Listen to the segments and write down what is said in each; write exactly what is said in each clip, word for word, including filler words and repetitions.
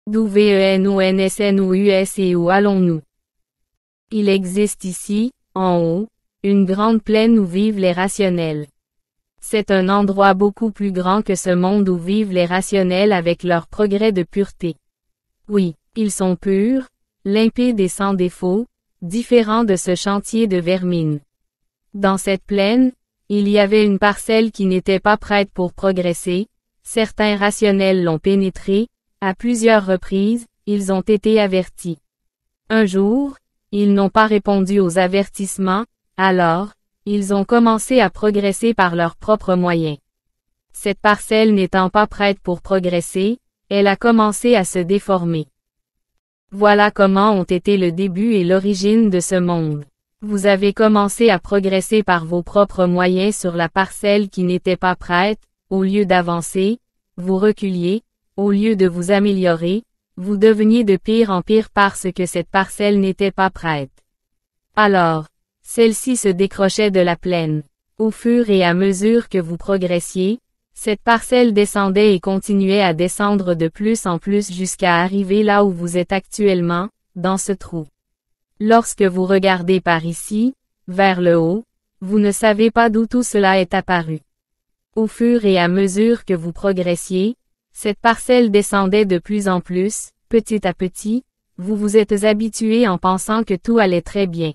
D'où venons-nous et où allons-nous? Il existe ici, en haut, une grande plaine où vivent les rationnels. C'est un endroit beaucoup plus grand que ce monde où vivent les rationnels avec leur progrès de pureté. Oui, ils sont purs, limpides et sans défaut, différents de ce chantier de vermine. Dans cette plaine, il y avait une parcelle qui n'était pas prête pour progresser, certains rationnels l'ont pénétrée, à plusieurs reprises, ils ont été avertis. Un jour, ils n'ont pas répondu aux avertissements, alors, ils ont commencé à progresser par leurs propres moyens. Cette parcelle n'étant pas prête pour progresser, elle a commencé à se déformer. Voilà comment ont été le début et l'origine de ce monde. Vous avez commencé à progresser par vos propres moyens sur la parcelle qui n'était pas prête, au lieu d'avancer, vous reculiez, au lieu de vous améliorer, vous deveniez de pire en pire parce que cette parcelle n'était pas prête. Alors, celle-ci se décrochait de la plaine. Au fur et à mesure que vous progressiez, cette parcelle descendait et continuait à descendre de plus en plus jusqu'à arriver là où vous êtes actuellement, dans ce trou. Lorsque vous regardez par ici, vers le haut, vous ne savez pas d'où tout cela est apparu. Au fur et à mesure que vous progressiez, cette parcelle descendait de plus en plus, petit à petit, vous vous êtes habitué en pensant que tout allait très bien.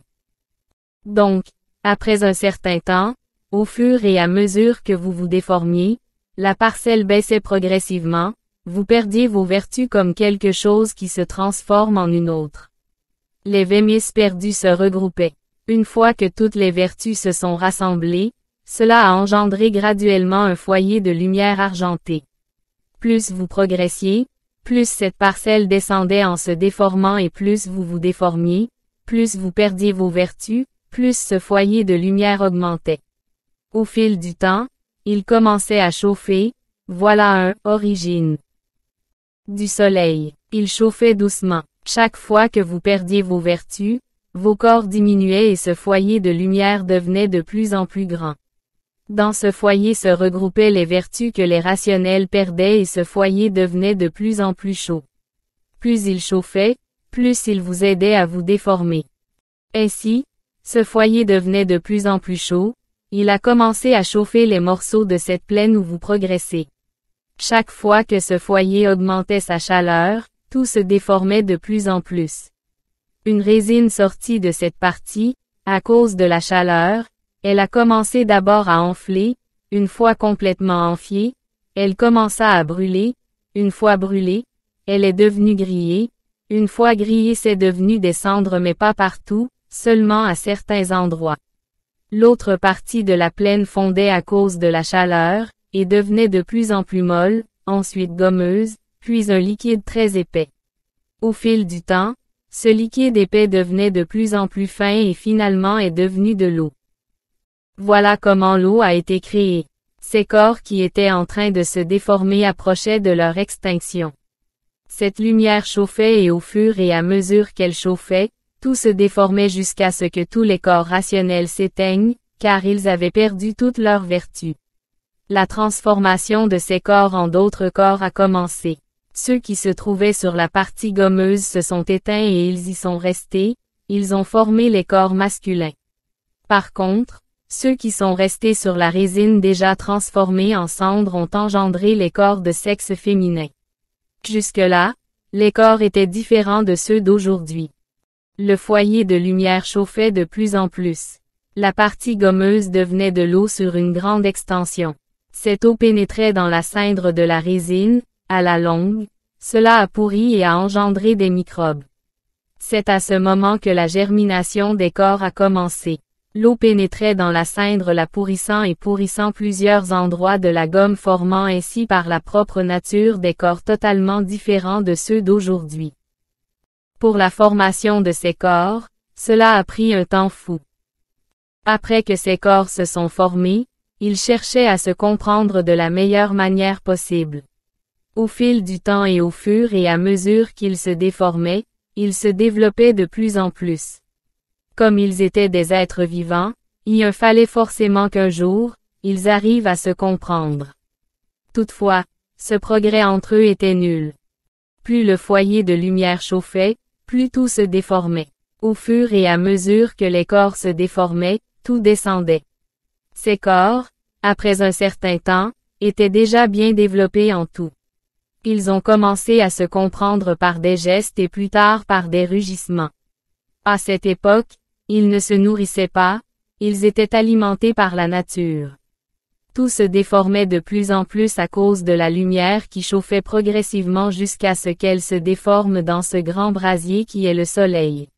Donc, après un certain temps, au fur et à mesure que vous vous déformiez, la parcelle baissait progressivement, vous perdiez vos vertus comme quelque chose qui se transforme en une autre. Les vémis perdus se regroupaient. Une fois que toutes les vertus se sont rassemblées, cela a engendré graduellement un foyer de lumière argentée. Plus vous progressiez, plus cette parcelle descendait en se déformant et plus vous vous déformiez, plus vous perdiez vos vertus, plus ce foyer de lumière augmentait. Au fil du temps, il commençait à chauffer, voilà un « origine » du soleil. Il chauffait doucement. Chaque fois que vous perdiez vos vertus, vos corps diminuaient et ce foyer de lumière devenait de plus en plus grand. Dans ce foyer se regroupaient les vertus que les rationnels perdaient et ce foyer devenait de plus en plus chaud. Plus il chauffait, plus il vous aidait à vous déformer. Ainsi, ce foyer devenait de plus en plus chaud, il a commencé à chauffer les morceaux de cette plaine où vous progressez. Chaque fois que ce foyer augmentait sa chaleur, tout se déformait de plus en plus. Une résine sortit de cette partie, à cause de la chaleur, elle a commencé d'abord à enfler, une fois complètement enflée, elle commença à brûler, une fois brûlée, elle est devenue grillée, une fois grillée c'est devenu des cendres mais pas partout, seulement à certains endroits. L'autre partie de la plaine fondait à cause de la chaleur, et devenait de plus en plus molle, ensuite gommeuse, puis un liquide très épais. Au fil du temps, ce liquide épais devenait de plus en plus fin et finalement est devenu de l'eau. Voilà comment l'eau a été créée. Ces corps qui étaient en train de se déformer approchaient de leur extinction. Cette lumière chauffait et au fur et à mesure qu'elle chauffait, tout se déformait jusqu'à ce que tous les corps rationnels s'éteignent, car ils avaient perdu toute leur vertu. La transformation de ces corps en d'autres corps a commencé. Ceux qui se trouvaient sur la partie gommeuse se sont éteints et ils y sont restés, ils ont formé les corps masculins. Par contre, ceux qui sont restés sur la résine déjà transformée en cendres ont engendré les corps de sexe féminin. Jusque-là, les corps étaient différents de ceux d'aujourd'hui. Le foyer de lumière chauffait de plus en plus. La partie gommeuse devenait de l'eau sur une grande extension. Cette eau pénétrait dans la cindre de la résine, à la longue, cela a pourri et a engendré des microbes. C'est à ce moment que la germination des corps a commencé. L'eau pénétrait dans la cindre la pourrissant et pourrissant plusieurs endroits de la gomme formant ainsi par la propre nature des corps totalement différents de ceux d'aujourd'hui. Pour la formation de ces corps, cela a pris un temps fou. Après que ces corps se sont formés, ils cherchaient à se comprendre de la meilleure manière possible. Au fil du temps et au fur et à mesure qu'ils se déformaient, ils se développaient de plus en plus. Comme ils étaient des êtres vivants, il en fallait forcément qu'un jour, ils arrivent à se comprendre. Toutefois, ce progrès entre eux était nul. Plus le foyer de lumière chauffait, plus tout se déformait. Au fur et à mesure que les corps se déformaient, tout descendait. Ces corps, après un certain temps, étaient déjà bien développés en tout. Ils ont commencé à se comprendre par des gestes et plus tard par des rugissements. À cette époque, ils ne se nourrissaient pas, ils étaient alimentés par la nature. Tout se déformait de plus en plus à cause de la lumière qui chauffait progressivement jusqu'à ce qu'elle se déforme dans ce grand brasier qui est le soleil.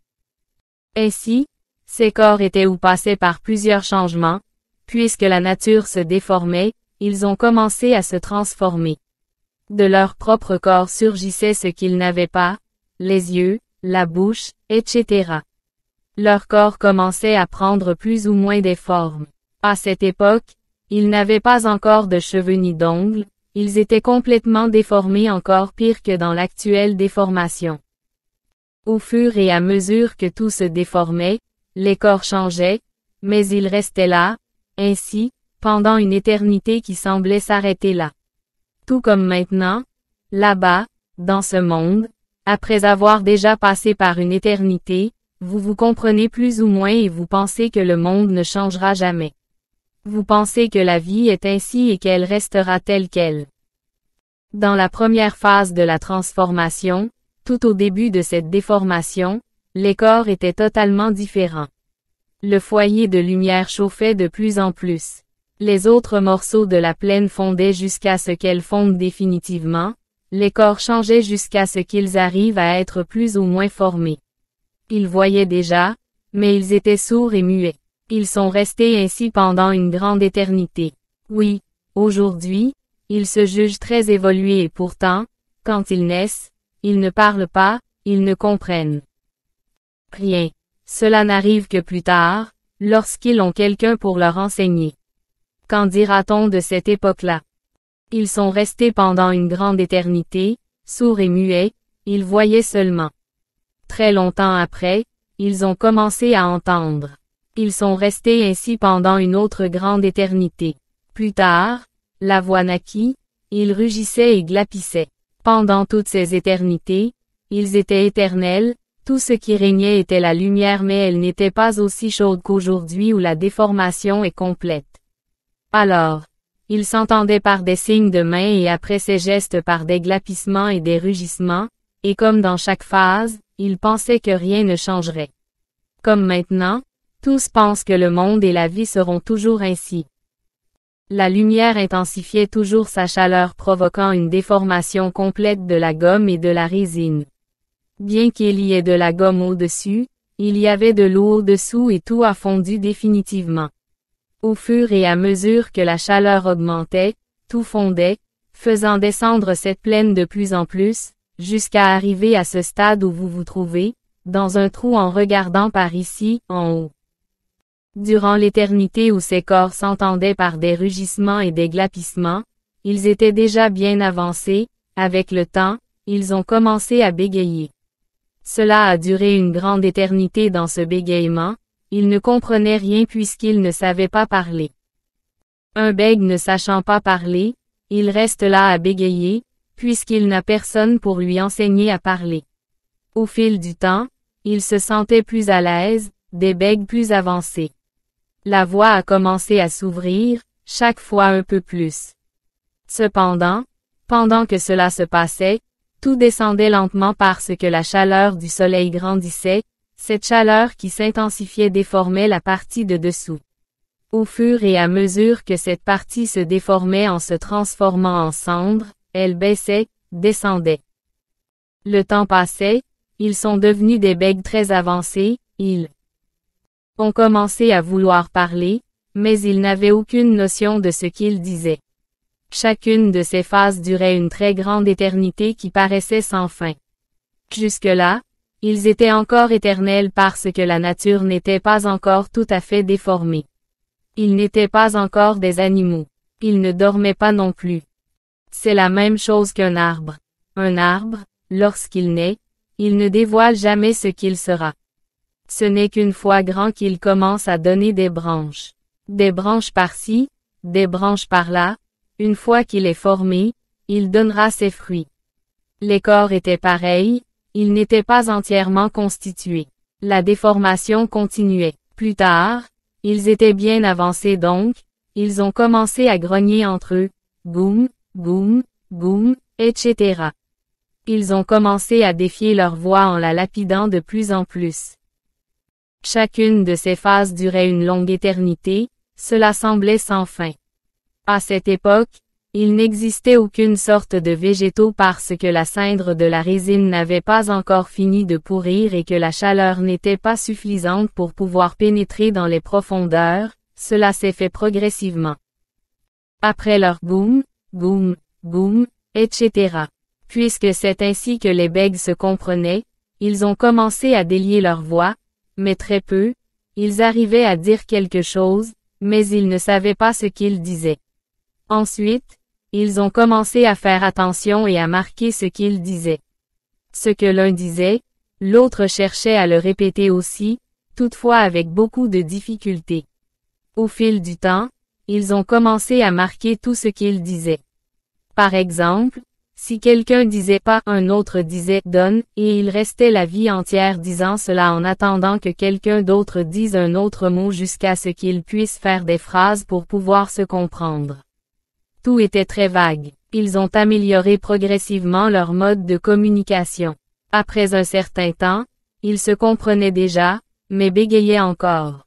Ainsi, ces corps étaient ou passaient par plusieurs changements, puisque la nature se déformait, ils ont commencé à se transformer. De leur propre corps surgissait ce qu'ils n'avaient pas, les yeux, la bouche, et cetera. Leur corps commençait à prendre plus ou moins des formes. À cette époque, ils n'avaient pas encore de cheveux ni d'ongles, ils étaient complètement déformés encore pire que dans l'actuelle déformation. Au fur et à mesure que tout se déformait, les corps changeaient, mais ils restaient là, ainsi, pendant une éternité qui semblait s'arrêter là. Tout comme maintenant, là-bas, dans ce monde, après avoir déjà passé par une éternité, vous vous comprenez plus ou moins et vous pensez que le monde ne changera jamais. Vous pensez que la vie est ainsi et qu'elle restera telle qu'elle. Dans la première phase de la transformation, tout au début de cette déformation, les corps étaient totalement différents. Le foyer de lumière chauffait de plus en plus. Les autres morceaux de la plaine fondaient jusqu'à ce qu'elles fondent définitivement, les corps changeaient jusqu'à ce qu'ils arrivent à être plus ou moins formés. Ils voyaient déjà, mais ils étaient sourds et muets. Ils sont restés ainsi pendant une grande éternité. Oui, aujourd'hui, ils se jugent très évolués et pourtant, quand ils naissent, ils ne parlent pas, ils ne comprennent rien. Cela n'arrive que plus tard, lorsqu'ils ont quelqu'un pour leur enseigner. Qu'en dira-t-on de cette époque-là? Ils sont restés pendant une grande éternité, sourds et muets, ils voyaient seulement. Très longtemps après, ils ont commencé à entendre. Ils sont restés ainsi pendant une autre grande éternité. Plus tard, la voix naquit, ils rugissaient et glapissaient. Pendant toutes ces éternités, ils étaient éternels, tout ce qui régnait était la lumière mais elle n'était pas aussi chaude qu'aujourd'hui où la déformation est complète. Alors, ils s'entendaient par des signes de main et après ces gestes par des glapissements et des rugissements, et comme dans chaque phase, ils pensaient que rien ne changerait. Comme maintenant, tous pensent que le monde et la vie seront toujours ainsi. La lumière intensifiait toujours sa chaleur provoquant une déformation complète de la gomme et de la résine. Bien qu'il y ait de la gomme au-dessus, il y avait de l'eau au-dessous et tout a fondu définitivement. Au fur et à mesure que la chaleur augmentait, tout fondait, faisant descendre cette plaine de plus en plus, jusqu'à arriver à ce stade où vous vous trouvez, dans un trou en regardant par ici, en haut. Durant l'éternité où ces corps s'entendaient par des rugissements et des glapissements, ils étaient déjà bien avancés, avec le temps, ils ont commencé à bégayer. Cela a duré une grande éternité dans ce bégaiement, ils ne comprenaient rien puisqu'ils ne savaient pas parler. Un bègue ne sachant pas parler, il reste là à bégayer, puisqu'il n'a personne pour lui enseigner à parler. Au fil du temps, il se sentait plus à l'aise, des bègues plus avancés. La voix a commencé à s'ouvrir, chaque fois un peu plus. Cependant, pendant que cela se passait, tout descendait lentement parce que la chaleur du soleil grandissait, cette chaleur qui s'intensifiait déformait la partie de dessous. Au fur et à mesure que cette partie se déformait en se transformant en cendre, elle baissait, descendait. Le temps passait, ils sont devenus des bègues très avancés, ils ont commencé à vouloir parler, mais ils n'avaient aucune notion de ce qu'ils disaient. Chacune de ces phases durait une très grande éternité qui paraissait sans fin. Jusque-là, ils étaient encore éternels parce que la nature n'était pas encore tout à fait déformée. Ils n'étaient pas encore des animaux. Ils ne dormaient pas non plus. C'est la même chose qu'un arbre. Un arbre, lorsqu'il naît, il ne dévoile jamais ce qu'il sera. Ce n'est qu'une fois grand qu'il commence à donner des branches. Des branches par-ci, des branches par-là, une fois qu'il est formé, il donnera ses fruits. Les corps étaient pareils, ils n'étaient pas entièrement constitués. La déformation continuait. Plus tard, ils étaient bien avancés donc, ils ont commencé à grogner entre eux, goum, goum, goum, et cetera. Ils ont commencé à défier leur voix en la lapidant de plus en plus. Chacune de ces phases durait une longue éternité, cela semblait sans fin. À cette époque, il n'existait aucune sorte de végétaux parce que la cindre de la résine n'avait pas encore fini de pourrir et que la chaleur n'était pas suffisante pour pouvoir pénétrer dans les profondeurs, cela s'est fait progressivement. Après leur goum, goum, goum, et cetera. Puisque c'est ainsi que les bègues se comprenaient, ils ont commencé à délier leur voix, mais très peu, ils arrivaient à dire quelque chose, mais ils ne savaient pas ce qu'ils disaient. Ensuite, ils ont commencé à faire attention et à marquer ce qu'ils disaient. Ce que l'un disait, l'autre cherchait à le répéter aussi, toutefois avec beaucoup de difficultés. Au fil du temps, ils ont commencé à marquer tout ce qu'ils disaient. Par exemple, si quelqu'un disait pas, un autre disait donne, et il restait la vie entière disant cela en attendant que quelqu'un d'autre dise un autre mot jusqu'à ce qu'ils puissent faire des phrases pour pouvoir se comprendre. Tout était très vague. Ils ont amélioré progressivement leur mode de communication. Après un certain temps, ils se comprenaient déjà, mais bégayaient encore.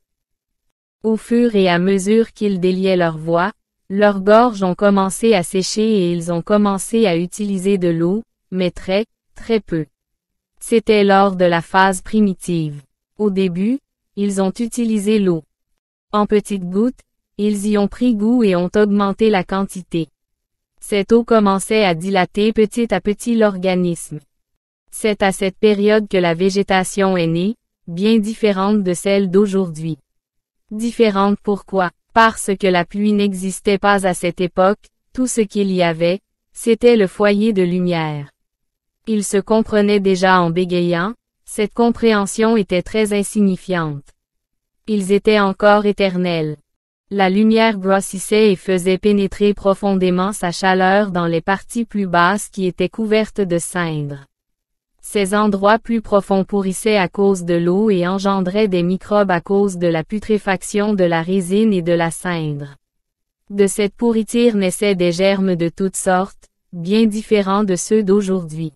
Au fur et à mesure qu'ils déliaient leur voix, leurs gorges ont commencé à sécher et ils ont commencé à utiliser de l'eau, mais très, très peu. C'était lors de la phase primitive. Au début, ils ont utilisé l'eau. En petites gouttes, ils y ont pris goût et ont augmenté la quantité. Cette eau commençait à dilater petit à petit l'organisme. C'est à cette période que la végétation est née, bien différente de celle d'aujourd'hui. Différente pourquoi? Parce que la pluie n'existait pas à cette époque, tout ce qu'il y avait, c'était le foyer de lumière. Ils se comprenaient déjà en bégayant, cette compréhension était très insignifiante. Ils étaient encore éternels. La lumière grossissait et faisait pénétrer profondément sa chaleur dans les parties plus basses qui étaient couvertes de cendres. Ces endroits plus profonds pourrissaient à cause de l'eau et engendraient des microbes à cause de la putréfaction de la résine et de la cendre. De cette pourriture naissaient des germes de toutes sortes, bien différents de ceux d'aujourd'hui.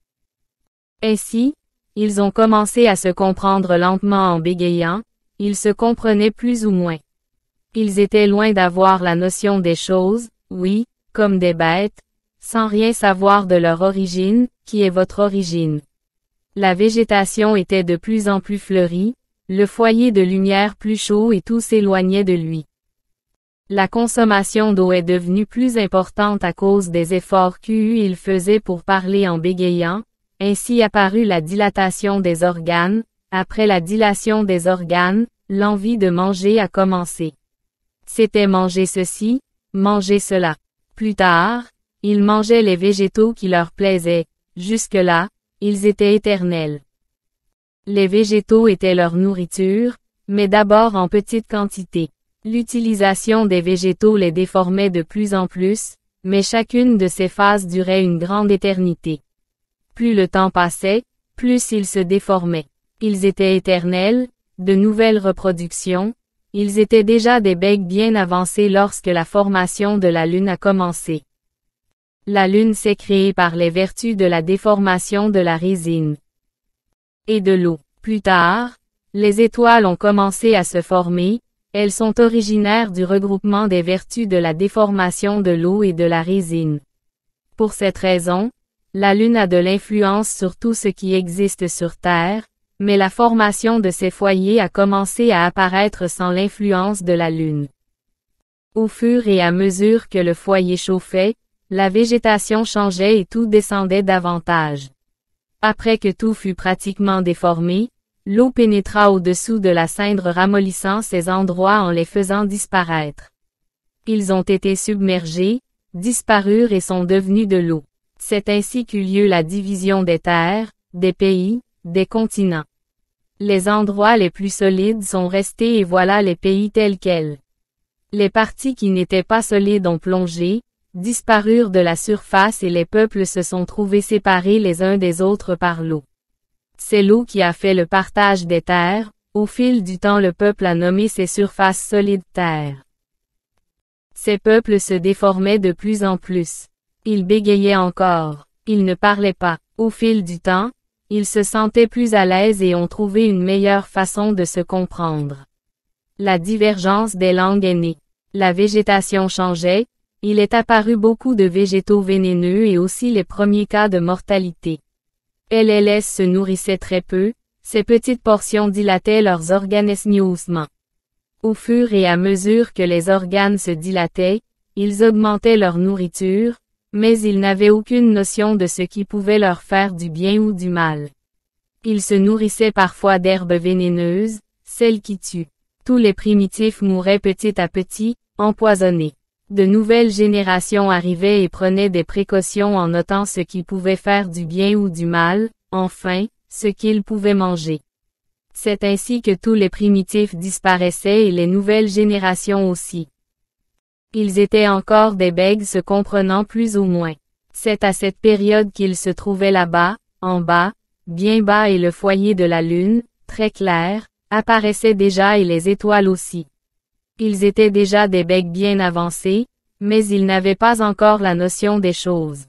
Ainsi, ils ont commencé à se comprendre lentement en bégayant, ils se comprenaient plus ou moins. Ils étaient loin d'avoir la notion des choses, oui, comme des bêtes, sans rien savoir de leur origine, qui est votre origine. La végétation était de plus en plus fleurie, le foyer de lumière plus chaud et tout s'éloignait de lui. La consommation d'eau est devenue plus importante à cause des efforts qu'il faisait pour parler en bégayant, ainsi apparut la dilatation des organes, après la dilation des organes, l'envie de manger a commencé. C'était manger ceci, manger cela. Plus tard, ils mangeaient les végétaux qui leur plaisaient, jusque-là, ils étaient éternels. Les végétaux étaient leur nourriture, mais d'abord en petite quantité. L'utilisation des végétaux les déformait de plus en plus, mais chacune de ces phases durait une grande éternité. Plus le temps passait, plus ils se déformaient. Ils étaient éternels, de nouvelles reproductions, ils étaient déjà des bègues bien avancés lorsque la formation de la Lune a commencé. La Lune s'est créée par les vertus de la déformation de la résine et de l'eau. Plus tard, les étoiles ont commencé à se former, elles sont originaires du regroupement des vertus de la déformation de l'eau et de la résine. Pour cette raison, la Lune a de l'influence sur tout ce qui existe sur Terre, mais la formation de ces foyers a commencé à apparaître sans l'influence de la Lune. Au fur et à mesure que le foyer chauffait, la végétation changeait et tout descendait davantage. Après que tout fut pratiquement déformé, l'eau pénétra au-dessous de la cendre ramollissant ces endroits en les faisant disparaître. Ils ont été submergés, disparurent et sont devenus de l'eau. C'est ainsi qu'eut lieu la division des terres, des pays, des continents. Les endroits les plus solides sont restés et voilà les pays tels quels. Les parties qui n'étaient pas solides ont plongé, disparurent de la surface et les peuples se sont trouvés séparés les uns des autres par l'eau. C'est l'eau qui a fait le partage des terres, au fil du temps le peuple a nommé ces surfaces solides terres. Ces peuples se déformaient de plus en plus. Ils bégayaient encore. Ils ne parlaient pas. Au fil du temps, ils se sentaient plus à l'aise et ont trouvé une meilleure façon de se comprendre. La divergence des langues est née. La végétation changeait, il est apparu beaucoup de végétaux vénéneux et aussi les premiers cas de mortalité. L L S se nourrissaient très peu, ces petites portions dilataient leurs organismes ossements. Au fur et à mesure que les organes se dilataient, ils augmentaient leur nourriture, mais ils n'avaient aucune notion de ce qui pouvait leur faire du bien ou du mal. Ils se nourrissaient parfois d'herbes vénéneuses, celles qui tuent. Tous les primitifs mouraient petit à petit, empoisonnés. De nouvelles générations arrivaient et prenaient des précautions en notant ce qui pouvait faire du bien ou du mal, enfin, ce qu'ils pouvaient manger. C'est ainsi que tous les primitifs disparaissaient et les nouvelles générations aussi. Ils étaient encore des bègues se comprenant plus ou moins. C'est à cette période qu'ils se trouvaient là-bas, en bas, bien bas et le foyer de la lune, très clair, apparaissait déjà et les étoiles aussi. Ils étaient déjà des bègues bien avancés, mais ils n'avaient pas encore la notion des choses.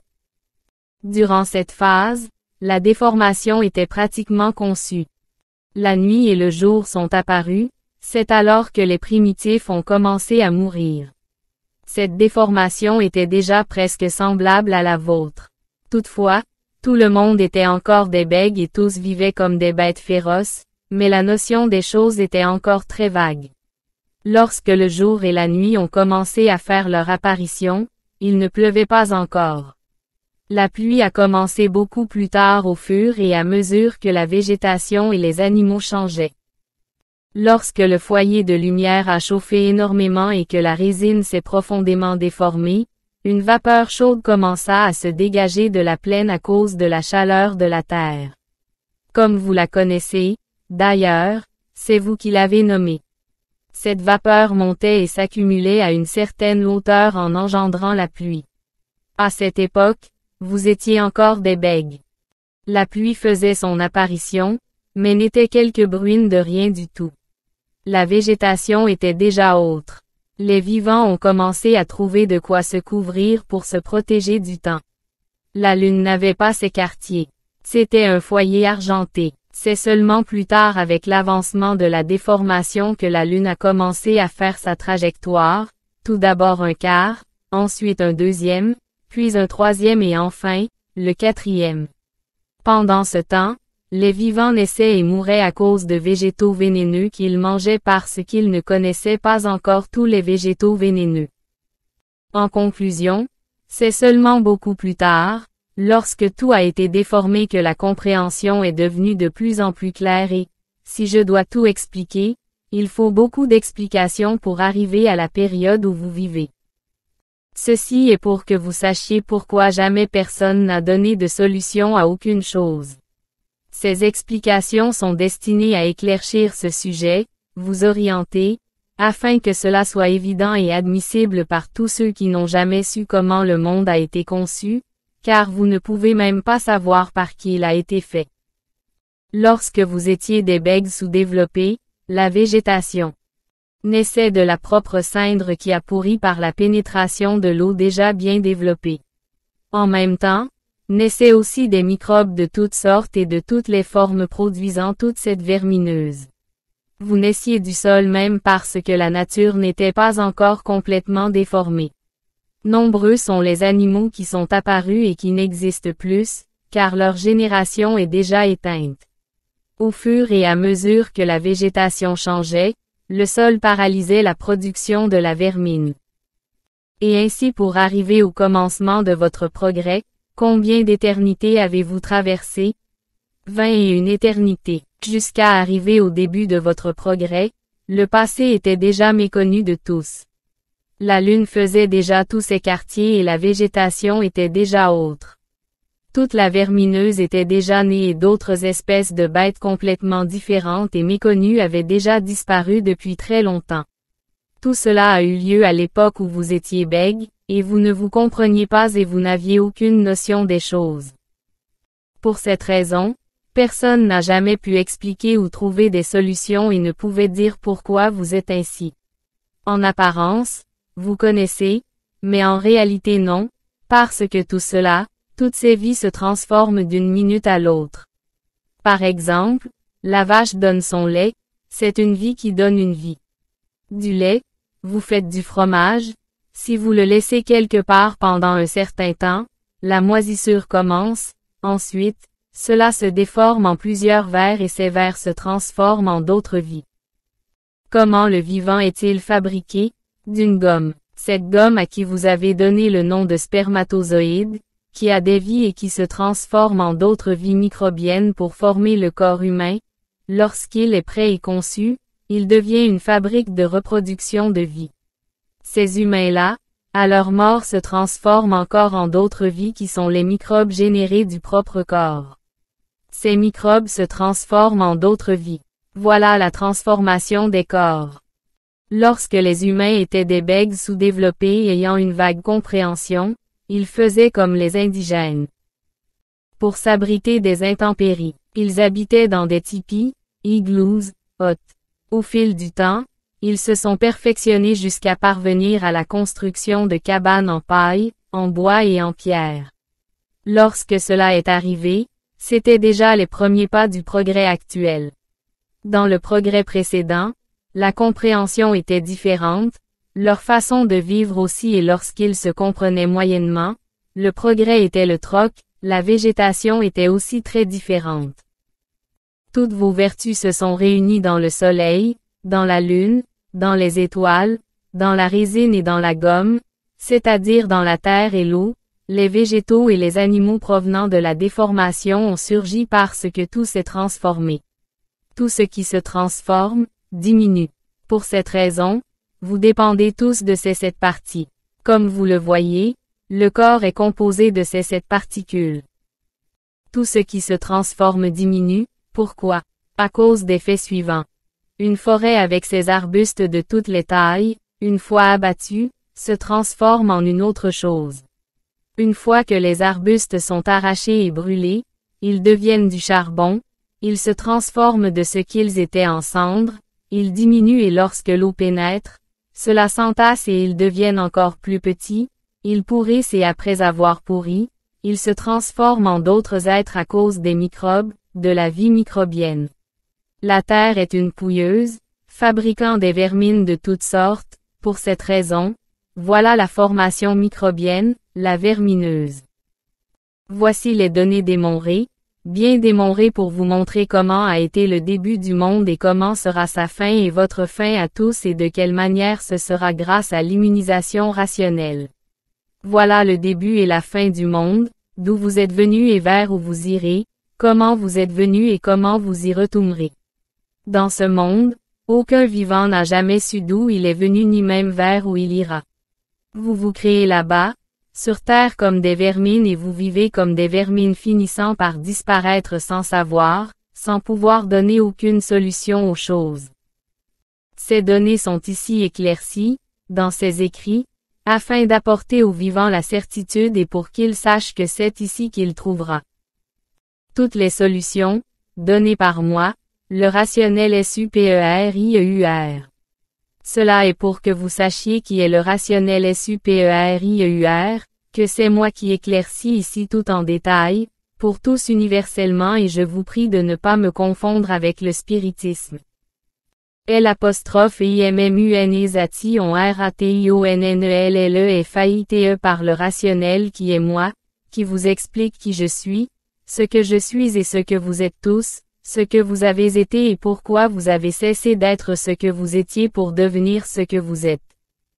Durant cette phase, la déformation était pratiquement conçue. La nuit et le jour sont apparus, c'est alors que les primitifs ont commencé à mourir. Cette déformation était déjà presque semblable à la vôtre. Toutefois, tout le monde était encore des bègues et tous vivaient comme des bêtes féroces, mais la notion des choses était encore très vague. Lorsque le jour et la nuit ont commencé à faire leur apparition, il ne pleuvait pas encore. La pluie a commencé beaucoup plus tard au fur et à mesure que la végétation et les animaux changeaient. Lorsque le foyer de lumière a chauffé énormément et que la résine s'est profondément déformée, une vapeur chaude commença à se dégager de la plaine à cause de la chaleur de la terre. Comme vous la connaissez, d'ailleurs, c'est vous qui l'avez nommée. Cette vapeur montait et s'accumulait à une certaine hauteur en engendrant la pluie. À cette époque, vous étiez encore des bègues. La pluie faisait son apparition, mais n'était quelque bruine de rien du tout. La végétation était déjà autre. Les vivants ont commencé à trouver de quoi se couvrir pour se protéger du temps. La lune n'avait pas ses quartiers. C'était un foyer argenté. C'est seulement plus tard avec l'avancement de la déformation que la Lune a commencé à faire sa trajectoire, tout d'abord un quart, ensuite un deuxième, puis un troisième et enfin, le quatrième. Pendant ce temps, les vivants naissaient et mouraient à cause de végétaux vénéneux qu'ils mangeaient parce qu'ils ne connaissaient pas encore tous les végétaux vénéneux. En conclusion, c'est seulement beaucoup plus tard, lorsque tout a été déformé que la compréhension est devenue de plus en plus claire et, si je dois tout expliquer, il faut beaucoup d'explications pour arriver à la période où vous vivez. Ceci est pour que vous sachiez pourquoi jamais personne n'a donné de solution à aucune chose. Ces explications sont destinées à éclaircir ce sujet, vous orienter, afin que cela soit évident et admissible par tous ceux qui n'ont jamais su comment le monde a été conçu, car vous ne pouvez même pas savoir par qui il a été fait. Lorsque vous étiez des bègues sous-développés, la végétation naissait de la propre cindre qui a pourri par la pénétration de l'eau déjà bien développée. En même temps, naissaient aussi des microbes de toutes sortes et de toutes les formes produisant toute cette vermineuse. Vous naissiez du sol même parce que la nature n'était pas encore complètement déformée. Nombreux sont les animaux qui sont apparus et qui n'existent plus, car leur génération est déjà éteinte. Au fur et à mesure que la végétation changeait, le sol paralysait la production de la vermine. Et ainsi pour arriver au commencement de votre progrès, combien d'éternités avez-vous traversé? Vingt et une éternités. Jusqu'à arriver au début de votre progrès, le passé était déjà méconnu de tous. La lune faisait déjà tous ses quartiers et la végétation était déjà autre. Toute la vermineuse était déjà née et d'autres espèces de bêtes complètement différentes et méconnues avaient déjà disparu depuis très longtemps. Tout cela a eu lieu à l'époque où vous étiez bègues, et vous ne vous compreniez pas et vous n'aviez aucune notion des choses. Pour cette raison, personne n'a jamais pu expliquer ou trouver des solutions et ne pouvait dire pourquoi vous êtes ainsi. En apparence, vous connaissez, mais en réalité non, parce que tout cela, toutes ces vies se transforment d'une minute à l'autre. Par exemple, la vache donne son lait, c'est une vie qui donne une vie. Du lait, vous faites du fromage, si vous le laissez quelque part pendant un certain temps, la moisissure commence, ensuite, cela se déforme en plusieurs vers et ces vers se transforment en d'autres vies. Comment le vivant est-il fabriqué? D'une gomme. Cette gomme à qui vous avez donné le nom de spermatozoïde, qui a des vies et qui se transforme en d'autres vies microbiennes pour former le corps humain, lorsqu'il est prêt et conçu, il devient une fabrique de reproduction de vie. Ces humains-là, à leur mort se transforment encore en d'autres vies qui sont les microbes générés du propre corps. Ces microbes se transforment en d'autres vies. Voilà la transformation des corps. Lorsque les humains étaient des bègues sous-développés ayant une vague compréhension, ils faisaient comme les indigènes. Pour s'abriter des intempéries, ils habitaient dans des tipis, igloos, huttes. Au fil du temps, ils se sont perfectionnés jusqu'à parvenir à la construction de cabanes en paille, en bois et en pierre. Lorsque cela est arrivé, c'était déjà les premiers pas du progrès actuel. Dans le progrès précédent, la compréhension était différente, leur façon de vivre aussi et lorsqu'ils se comprenaient moyennement, le progrès était le troc, la végétation était aussi très différente. Toutes vos vertus se sont réunies dans le soleil, dans la lune, dans les étoiles, dans la résine et dans la gomme, c'est-à-dire dans la terre et l'eau, les végétaux et les animaux provenant de la déformation ont surgi parce que tout s'est transformé. Tout ce qui se transforme, diminue. Pour cette raison, vous dépendez tous de ces sept parties. Comme vous le voyez, le corps est composé de ces sept particules. Tout ce qui se transforme diminue, pourquoi? À cause des faits suivants. Une forêt avec ses arbustes de toutes les tailles, une fois abattue, se transforme en une autre chose. Une fois que les arbustes sont arrachés et brûlés, ils deviennent du charbon, ils se transforment de ce qu'ils étaient en cendres, ils diminuent et lorsque l'eau pénètre, cela s'entasse et ils deviennent encore plus petits, ils pourrissent et après avoir pourri, ils se transforment en d'autres êtres à cause des microbes, de la vie microbienne. La terre est une pouilleuse, fabriquant des vermines de toutes sortes, pour cette raison, voilà la formation microbienne, la vermineuse. Voici les données démonrées, bien démonrées pour vous montrer comment a été le début du monde et comment sera sa fin et votre fin à tous et de quelle manière ce sera grâce à l'immunisation rationnelle. Voilà le début et la fin du monde, d'où vous êtes venus et vers où vous irez, comment vous êtes venus et comment vous y retournerez. Dans ce monde, aucun vivant n'a jamais su d'où il est venu ni même vers où il ira. Vous vous créez là-bas, sur terre comme des vermines et vous vivez comme des vermines finissant par disparaître sans savoir, sans pouvoir donner aucune solution aux choses. Ces données sont ici éclaircies, dans ces écrits, afin d'apporter au vivant la certitude et pour qu'il sache que c'est ici qu'il trouvera toutes les solutions, données par moi, le rationnel supérieur. Cela est pour que vous sachiez qui est le rationnel supérieur, que c'est moi qui éclaircis ici tout en détail, pour tous universellement et je vous prie de ne pas me confondre avec le spiritisme. L apostrophe I M M U N E on R A T I O N N E L L E F A I T E par le rationnel qui est moi, qui vous explique qui je suis, ce que je suis et ce que vous êtes tous, ce que vous avez été et pourquoi vous avez cessé d'être ce que vous étiez pour devenir ce que vous êtes.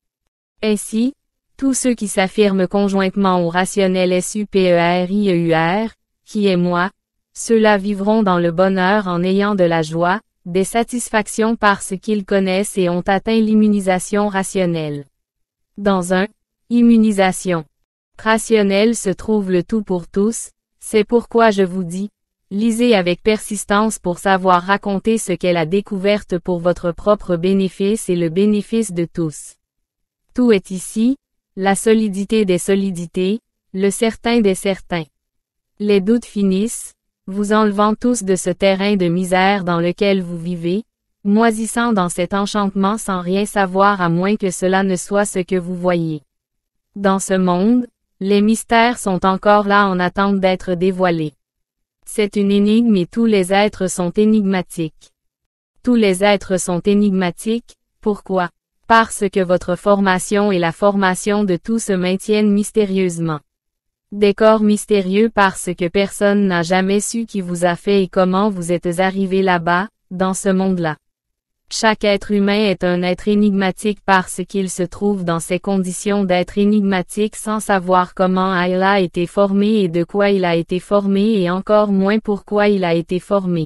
Ainsi, tous ceux qui s'affirment conjointement au rationnel supérieur, qui est moi, ceux-là vivront dans le bonheur en ayant de la joie, des satisfactions parce qu'ils connaissent et ont atteint l'immunisation rationnelle. Dans un immunisation rationnelle se trouve le tout pour tous, c'est pourquoi je vous dis, lisez avec persistance pour savoir raconter ce qu'est la découverte pour votre propre bénéfice et le bénéfice de tous. Tout est ici, la solidité des solidités, le certain des certains. Les doutes finissent, vous enlevant tous de ce terrain de misère dans lequel vous vivez, moisissant dans cet enchantement sans rien savoir à moins que cela ne soit ce que vous voyez. Dans ce monde, les mystères sont encore là en attente d'être dévoilés. C'est une énigme et tous les êtres sont énigmatiques. Tous les êtres sont énigmatiques, pourquoi? Parce que votre formation et la formation de tout se maintiennent mystérieusement. Des corps mystérieux parce que personne n'a jamais su qui vous a fait et comment vous êtes arrivé là-bas, dans ce monde-là. Chaque être humain est un être énigmatique parce qu'il se trouve dans ces conditions d'être énigmatique sans savoir comment il a été formé et de quoi il a été formé et encore moins pourquoi il a été formé.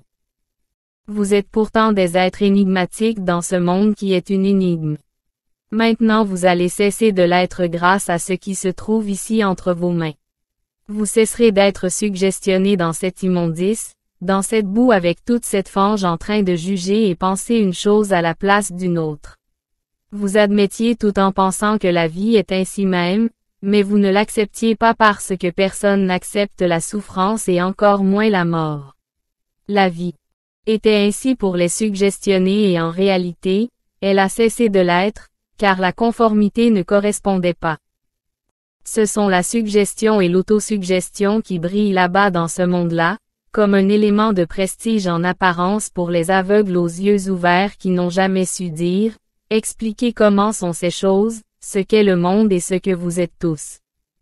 Vous êtes pourtant des êtres énigmatiques dans ce monde qui est une énigme. Maintenant vous allez cesser de l'être grâce à ce qui se trouve ici entre vos mains. Vous cesserez d'être suggestionné dans cette immondice, dans cette boue avec toute cette fange en train de juger et penser une chose à la place d'une autre. Vous admettiez tout en pensant que la vie est ainsi même, mais vous ne l'acceptiez pas parce que personne n'accepte la souffrance et encore moins la mort. La vie était ainsi pour les suggestionner et en réalité, elle a cessé de l'être, car la conformité ne correspondait pas. Ce sont la suggestion et l'autosuggestion qui brillent là-bas dans ce monde-là, comme un élément de prestige en apparence pour les aveugles aux yeux ouverts qui n'ont jamais su dire, expliquer comment sont ces choses, ce qu'est le monde et ce que vous êtes tous.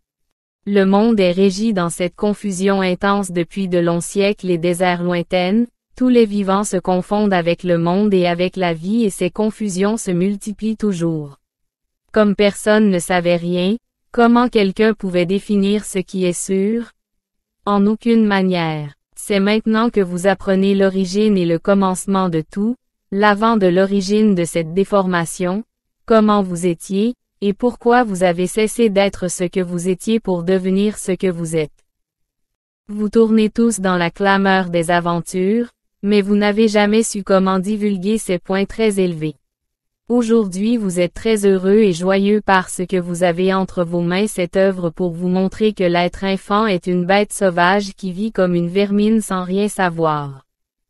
Le monde est régi dans cette confusion intense depuis de longs siècles et des ères lointaines, tous les vivants se confondent avec le monde et avec la vie et ces confusions se multiplient toujours. Comme personne ne savait rien, comment quelqu'un pouvait définir ce qui est sûr? En aucune manière. C'est maintenant que vous apprenez l'origine et le commencement de tout, l'avant de l'origine de cette déformation, comment vous étiez, et pourquoi vous avez cessé d'être ce que vous étiez pour devenir ce que vous êtes. Vous tournez tous dans la clameur des aventures, mais vous n'avez jamais su comment divulguer ces points très élevés. Aujourd'hui vous êtes très heureux et joyeux parce que vous avez entre vos mains cette œuvre pour vous montrer que l'être infant est une bête sauvage qui vit comme une vermine sans rien savoir.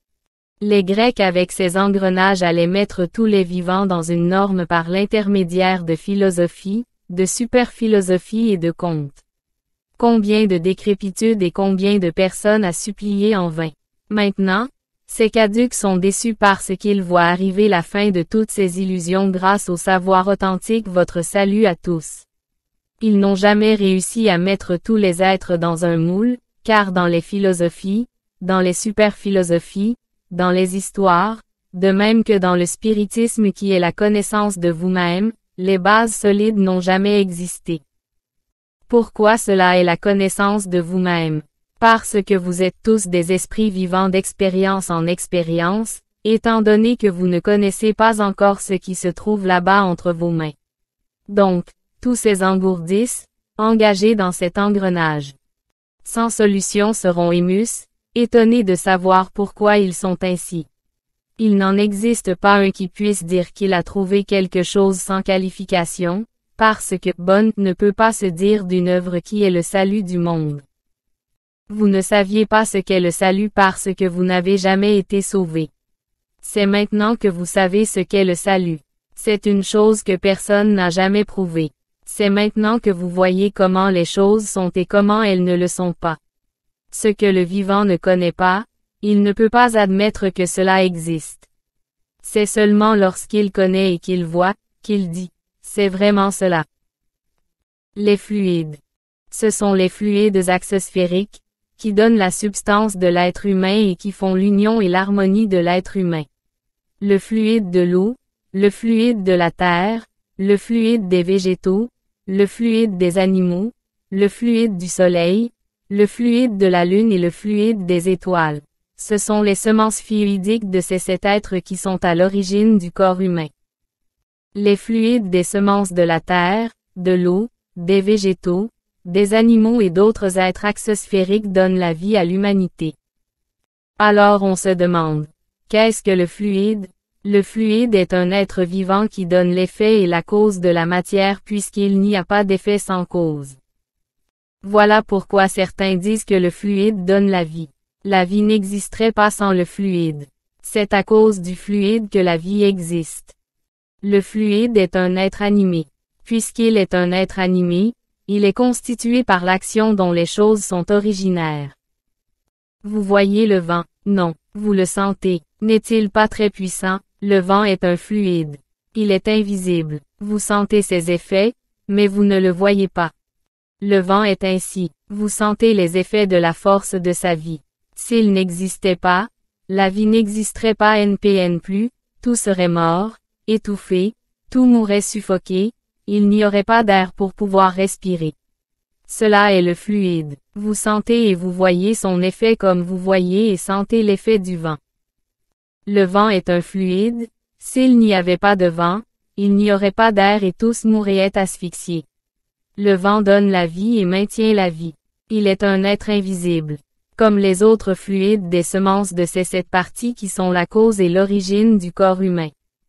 Les Grecs avec ces engrenages allaient mettre tous les vivants dans une norme par l'intermédiaire de philosophie, de superphilosophie et de contes. Combien de décrépitude et combien de personnes à supplier en vain. Maintenant, ces caducs sont déçus parce qu'ils voient arriver la fin de toutes ces illusions grâce au savoir authentique votre salut à tous. Ils n'ont jamais réussi à mettre tous les êtres dans un moule, car dans les philosophies, dans les superphilosophies, dans les histoires, de même que dans le spiritisme qui est la connaissance de vous-même, les bases solides n'ont jamais existé. Pourquoi cela est la connaissance de vous-même? Parce que vous êtes tous des esprits vivants d'expérience en expérience, étant donné que vous ne connaissez pas encore ce qui se trouve là-bas entre vos mains. Donc, tous ces engourdisses, engagés dans cet engrenage, sans solution seront émus, étonnés de savoir pourquoi ils sont ainsi. Il n'en existe pas un qui puisse dire qu'il a trouvé quelque chose sans qualification, parce que bonne ne peut pas se dire d'une œuvre qui est le salut du monde. Vous ne saviez pas ce qu'est le salut parce que vous n'avez jamais été sauvé. C'est maintenant que vous savez ce qu'est le salut. C'est une chose que personne n'a jamais prouvée. C'est maintenant que vous voyez comment les choses sont et comment elles ne le sont pas. Ce que le vivant ne connaît pas, il ne peut pas admettre que cela existe. C'est seulement lorsqu'il connaît et qu'il voit, qu'il dit, c'est vraiment cela. Les fluides. Ce sont les fluides axosphériques, qui donnent la substance de l'être humain et qui font l'union et l'harmonie de l'être humain. Le fluide de l'eau, le fluide de la terre, le fluide des végétaux, le fluide des animaux, le fluide du soleil, le fluide de la lune et le fluide des étoiles. Ce sont les semences fluidiques de ces sept êtres qui sont à l'origine du corps humain. Les fluides des semences de la terre, de l'eau, des végétaux, des animaux et d'autres êtres axosphériques donnent la vie à l'humanité. Alors on se demande, qu'est-ce que le fluide? Le fluide est un être vivant qui donne l'effet et la cause de la matière puisqu'il n'y a pas d'effet sans cause. Voilà pourquoi certains disent que le fluide donne la vie. La vie n'existerait pas sans le fluide. C'est à cause du fluide que la vie existe. Le fluide est un être animé. Puisqu'il est un être animé, il est constitué par l'action dont les choses sont originaires. Vous voyez le vent? Non. Vous le sentez? N'est-il pas très puissant? Le vent est un fluide. Il est invisible. Vous sentez ses effets, mais vous ne le voyez pas. Le vent est ainsi. Vous sentez les effets de la force de sa vie. S'il n'existait pas, la vie n'existerait pas N P N plus, tout serait mort, étouffé, tout mourrait suffoqué, il n'y aurait pas d'air pour pouvoir respirer. Cela est le fluide. Vous sentez et vous voyez son effet comme vous voyez et sentez l'effet du vent. Le vent est un fluide, s'il n'y avait pas de vent, il n'y aurait pas d'air et tous mourraient asphyxiés. Le vent donne la vie et maintient la vie. Il est un être invisible. Comme les autres fluides des semences de ces sept parties qui sont la cause et l'origine du corps humain.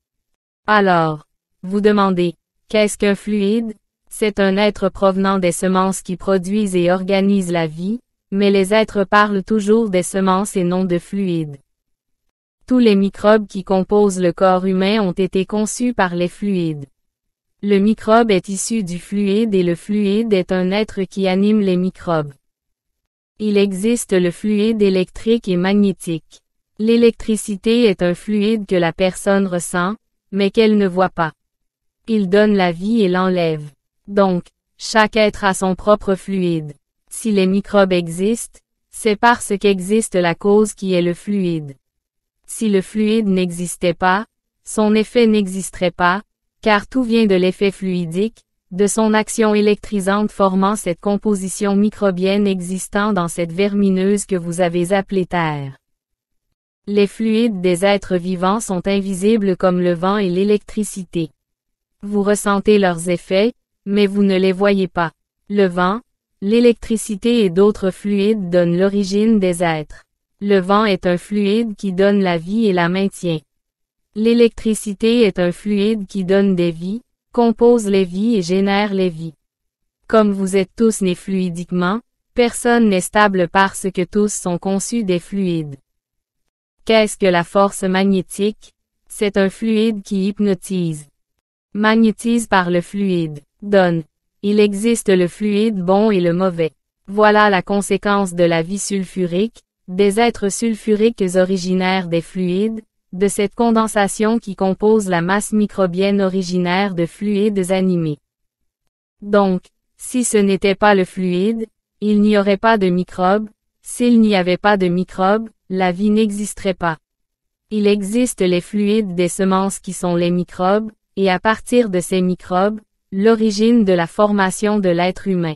Alors, vous demandez, qu'est-ce qu'un fluide? C'est un être provenant des semences qui produisent et organisent la vie, mais les êtres parlent toujours des semences et non de fluides. Tous les microbes qui composent le corps humain ont été conçus par les fluides. Le microbe est issu du fluide et le fluide est un être qui anime les microbes. Il existe le fluide électrique et magnétique. L'électricité est un fluide que la personne ressent, mais qu'elle ne voit pas. Il donne la vie et l'enlève. Donc, chaque être a son propre fluide. Si les microbes existent, c'est parce qu'existe la cause qui est le fluide. Si le fluide n'existait pas, son effet n'existerait pas, car tout vient de l'effet fluidique, de son action électrisante formant cette composition microbienne existant dans cette vermineuse que vous avez appelée Terre. Les fluides des êtres vivants sont invisibles comme le vent et l'électricité. Vous ressentez leurs effets, mais vous ne les voyez pas. Le vent, l'électricité et d'autres fluides donnent l'origine des êtres. Le vent est un fluide qui donne la vie et la maintient. L'électricité est un fluide qui donne des vies, compose les vies et génère les vies. Comme vous êtes tous nés fluidiquement, personne n'est stable parce que tous sont conçus des fluides. Qu'est-ce que la force magnétique? C'est un fluide qui hypnotise. Magnétise par le fluide. Donne. Il existe le fluide bon et le mauvais. Voilà la conséquence de la vie sulfurique, des êtres sulfuriques originaires des fluides, de cette condensation qui compose la masse microbienne originaire de fluides animés. Donc, si ce n'était pas le fluide, il n'y aurait pas de microbes, s'il n'y avait pas de microbes, la vie n'existerait pas. Il existe les fluides des semences qui sont les microbes, et à partir de ces microbes, l'origine de la formation de l'être humain.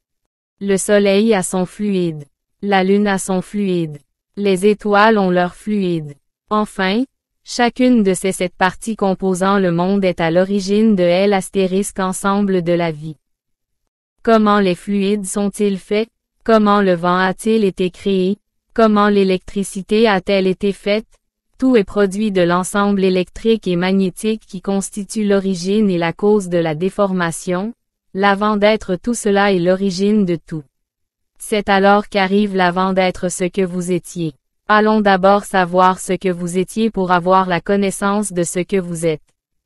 Le soleil a son fluide. La lune a son fluide. Les étoiles ont leur fluide. Enfin, chacune de ces sept parties composant le monde est à l'origine de L astérisque ensemble de la vie. Comment les fluides sont-ils faits? Comment le vent a-t-il été créé? Comment l'électricité a-t-elle été faite? Tout est produit de l'ensemble électrique et magnétique qui constitue l'origine et la cause de la déformation. L'avant d'être tout cela est l'origine de tout. C'est alors qu'arrive l'avant d'être ce que vous étiez. Allons d'abord savoir ce que vous étiez pour avoir la connaissance de ce que vous êtes.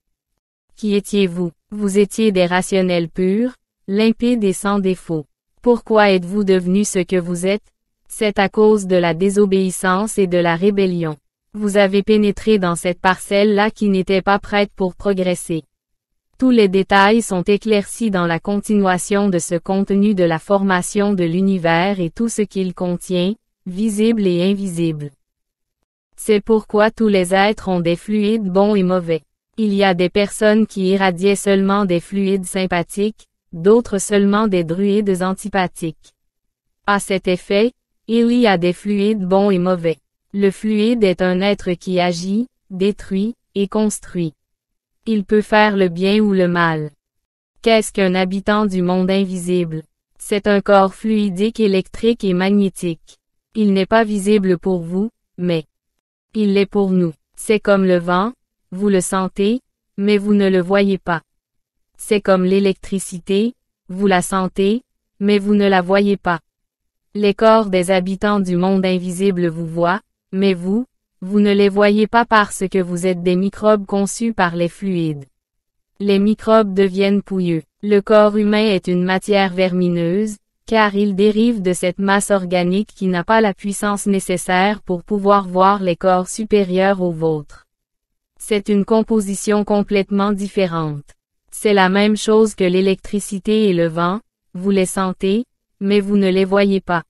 Qui étiez-vous? Vous étiez des rationnels purs, limpides et sans défaut. Pourquoi êtes-vous devenus ce que vous êtes? C'est à cause de la désobéissance et de la rébellion. Vous avez pénétré dans cette parcelle-là qui n'était pas prête pour progresser. Tous les détails sont éclaircis dans la continuation de ce contenu de la formation de l'univers et tout ce qu'il contient, visible et invisible. C'est pourquoi tous les êtres ont des fluides bons et mauvais. Il y a des personnes qui irradiaient seulement des fluides sympathiques, d'autres seulement des druides antipathiques. À cet effet, il y a des fluides bons et mauvais. Le fluide est un être qui agit, détruit, et construit. Il peut faire le bien ou le mal. Qu'est-ce qu'un habitant du monde invisible? C'est un corps fluidique électrique et magnétique. Il n'est pas visible pour vous, mais il l'est pour nous. C'est comme le vent, vous le sentez, mais vous ne le voyez pas. C'est comme l'électricité, vous la sentez, mais vous ne la voyez pas. Les corps des habitants du monde invisible vous voient, mais vous, vous ne les voyez pas parce que vous êtes des microbes conçus par les fluides. Les microbes deviennent pouilleux. Le corps humain est une matière vermineuse, car il dérive de cette masse organique qui n'a pas la puissance nécessaire pour pouvoir voir les corps supérieurs aux vôtres. C'est une composition complètement différente. C'est la même chose que l'électricité et le vent, vous les sentez, mais vous ne les voyez pas.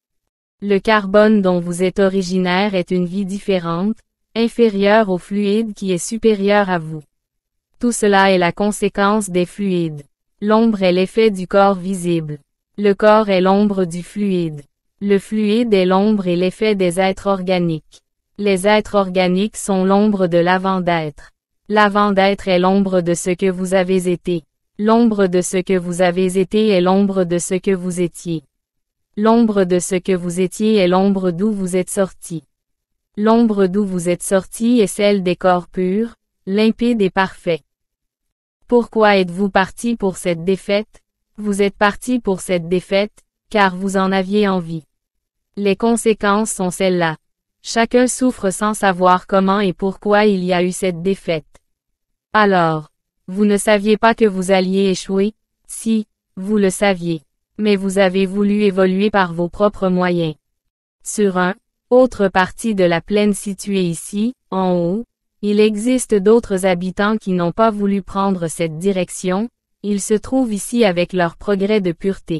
Le carbone dont vous êtes originaire est une vie différente, inférieure au fluide qui est supérieur à vous. Tout cela est la conséquence des fluides. L'ombre est l'effet du corps visible. Le corps est l'ombre du fluide. Le fluide est l'ombre et l'effet des êtres organiques. Les êtres organiques sont l'ombre de l'avant-d'être. L'avant-d'être est l'ombre de ce que vous avez été. L'ombre de ce que vous avez été est l'ombre de ce que vous étiez. L'ombre de ce que vous étiez est l'ombre d'où vous êtes sorti. L'ombre d'où vous êtes sorti est celle des corps purs, limpides et parfaits. Pourquoi êtes-vous parti pour cette défaite? Vous êtes parti pour cette défaite, car vous en aviez envie. Les conséquences sont celles-là. Chacun souffre sans savoir comment et pourquoi il y a eu cette défaite. Alors, vous ne saviez pas que vous alliez échouer? Si, vous le saviez. Mais vous avez voulu évoluer par vos propres moyens. Sur un autre partie de la plaine située ici, en haut, il existe d'autres habitants qui n'ont pas voulu prendre cette direction, ils se trouvent ici avec leur progrès de pureté.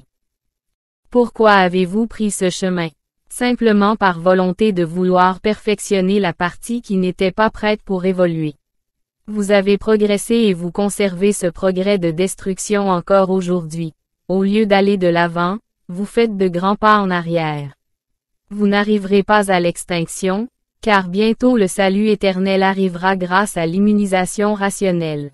Pourquoi avez-vous pris ce chemin? Simplement par volonté de vouloir perfectionner la partie qui n'était pas prête pour évoluer. Vous avez progressé et vous conservez ce progrès de destruction encore aujourd'hui. Au lieu d'aller de l'avant, vous faites de grands pas en arrière. Vous n'arriverez pas à l'extinction, car bientôt le salut éternel arrivera grâce à l'immunisation rationnelle.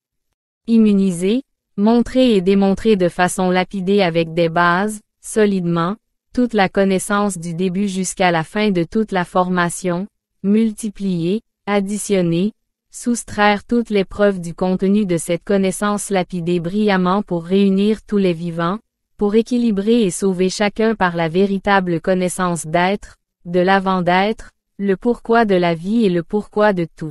Immuniser, montrer et démontrer de façon lapidée avec des bases, solidement, toute la connaissance du début jusqu'à la fin de toute la formation, multiplier, additionner, soustraire toutes les preuves du contenu de cette connaissance lapidée brillamment pour réunir tous les vivants, pour équilibrer et sauver chacun par la véritable connaissance d'être, de l'avant-d'être, le pourquoi de la vie et le pourquoi de tout.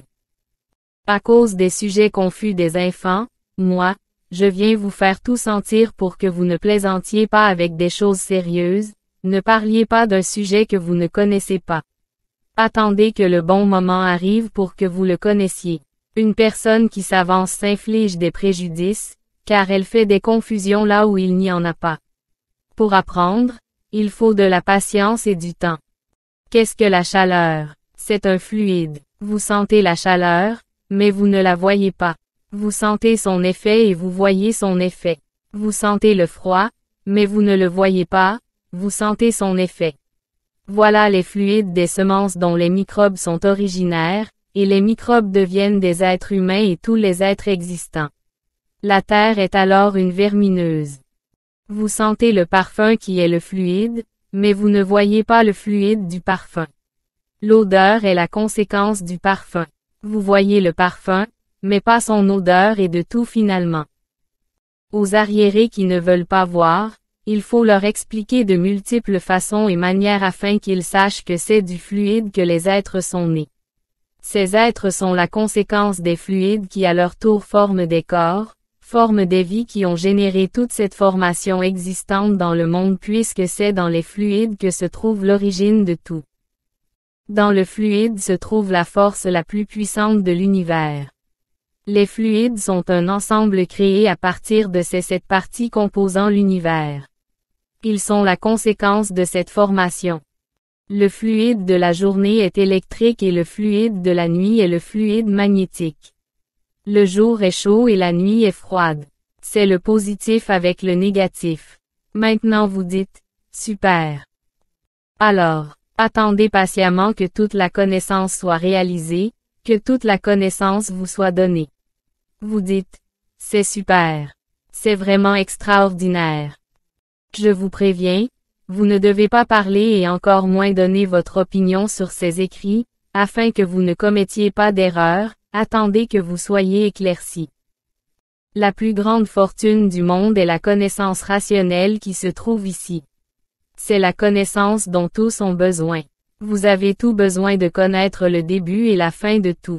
À cause des sujets confus des enfants, moi, je viens vous faire tout sentir pour que vous ne plaisantiez pas avec des choses sérieuses, ne parliez pas d'un sujet que vous ne connaissez pas. Attendez que le bon moment arrive pour que vous le connaissiez. Une personne qui s'avance s'inflige des préjudices, car elle fait des confusions là où il n'y en a pas. Pour apprendre, il faut de la patience et du temps. Qu'est-ce que la chaleur? C'est un fluide. Vous sentez la chaleur, mais vous ne la voyez pas. Vous sentez son effet et vous voyez son effet. Vous sentez le froid, mais vous ne le voyez pas, vous sentez son effet. Voilà les fluides des semences dont les microbes sont originaires, et les microbes deviennent des êtres humains et tous les êtres existants. La terre est alors une vermineuse. Vous sentez le parfum qui est le fluide, mais vous ne voyez pas le fluide du parfum. L'odeur est la conséquence du parfum. Vous voyez le parfum, mais pas son odeur et de tout finalement. Aux arriérés qui ne veulent pas voir, il faut leur expliquer de multiples façons et manières afin qu'ils sachent que c'est du fluide que les êtres sont nés. Ces êtres sont la conséquence des fluides qui à leur tour forment des corps, forment des vies qui ont généré toute cette formation existante dans le monde puisque c'est dans les fluides que se trouve l'origine de tout. Dans le fluide se trouve la force la plus puissante de l'univers. Les fluides sont un ensemble créé à partir de ces sept parties composant l'univers. Ils sont la conséquence de cette formation. Le fluide de la journée est électrique et le fluide de la nuit est le fluide magnétique. Le jour est chaud et la nuit est froide. C'est le positif avec le négatif. Maintenant vous dites, super. Alors, attendez patiemment que toute la connaissance soit réalisée, que toute la connaissance vous soit donnée. Vous dites, c'est super. C'est vraiment extraordinaire. Je vous préviens, vous ne devez pas parler et encore moins donner votre opinion sur ces écrits, afin que vous ne commettiez pas d'erreur, attendez que vous soyez éclaircis. La plus grande fortune du monde est la connaissance rationnelle qui se trouve ici. C'est la connaissance dont tous ont besoin. Vous avez tout besoin de connaître le début et la fin de tout.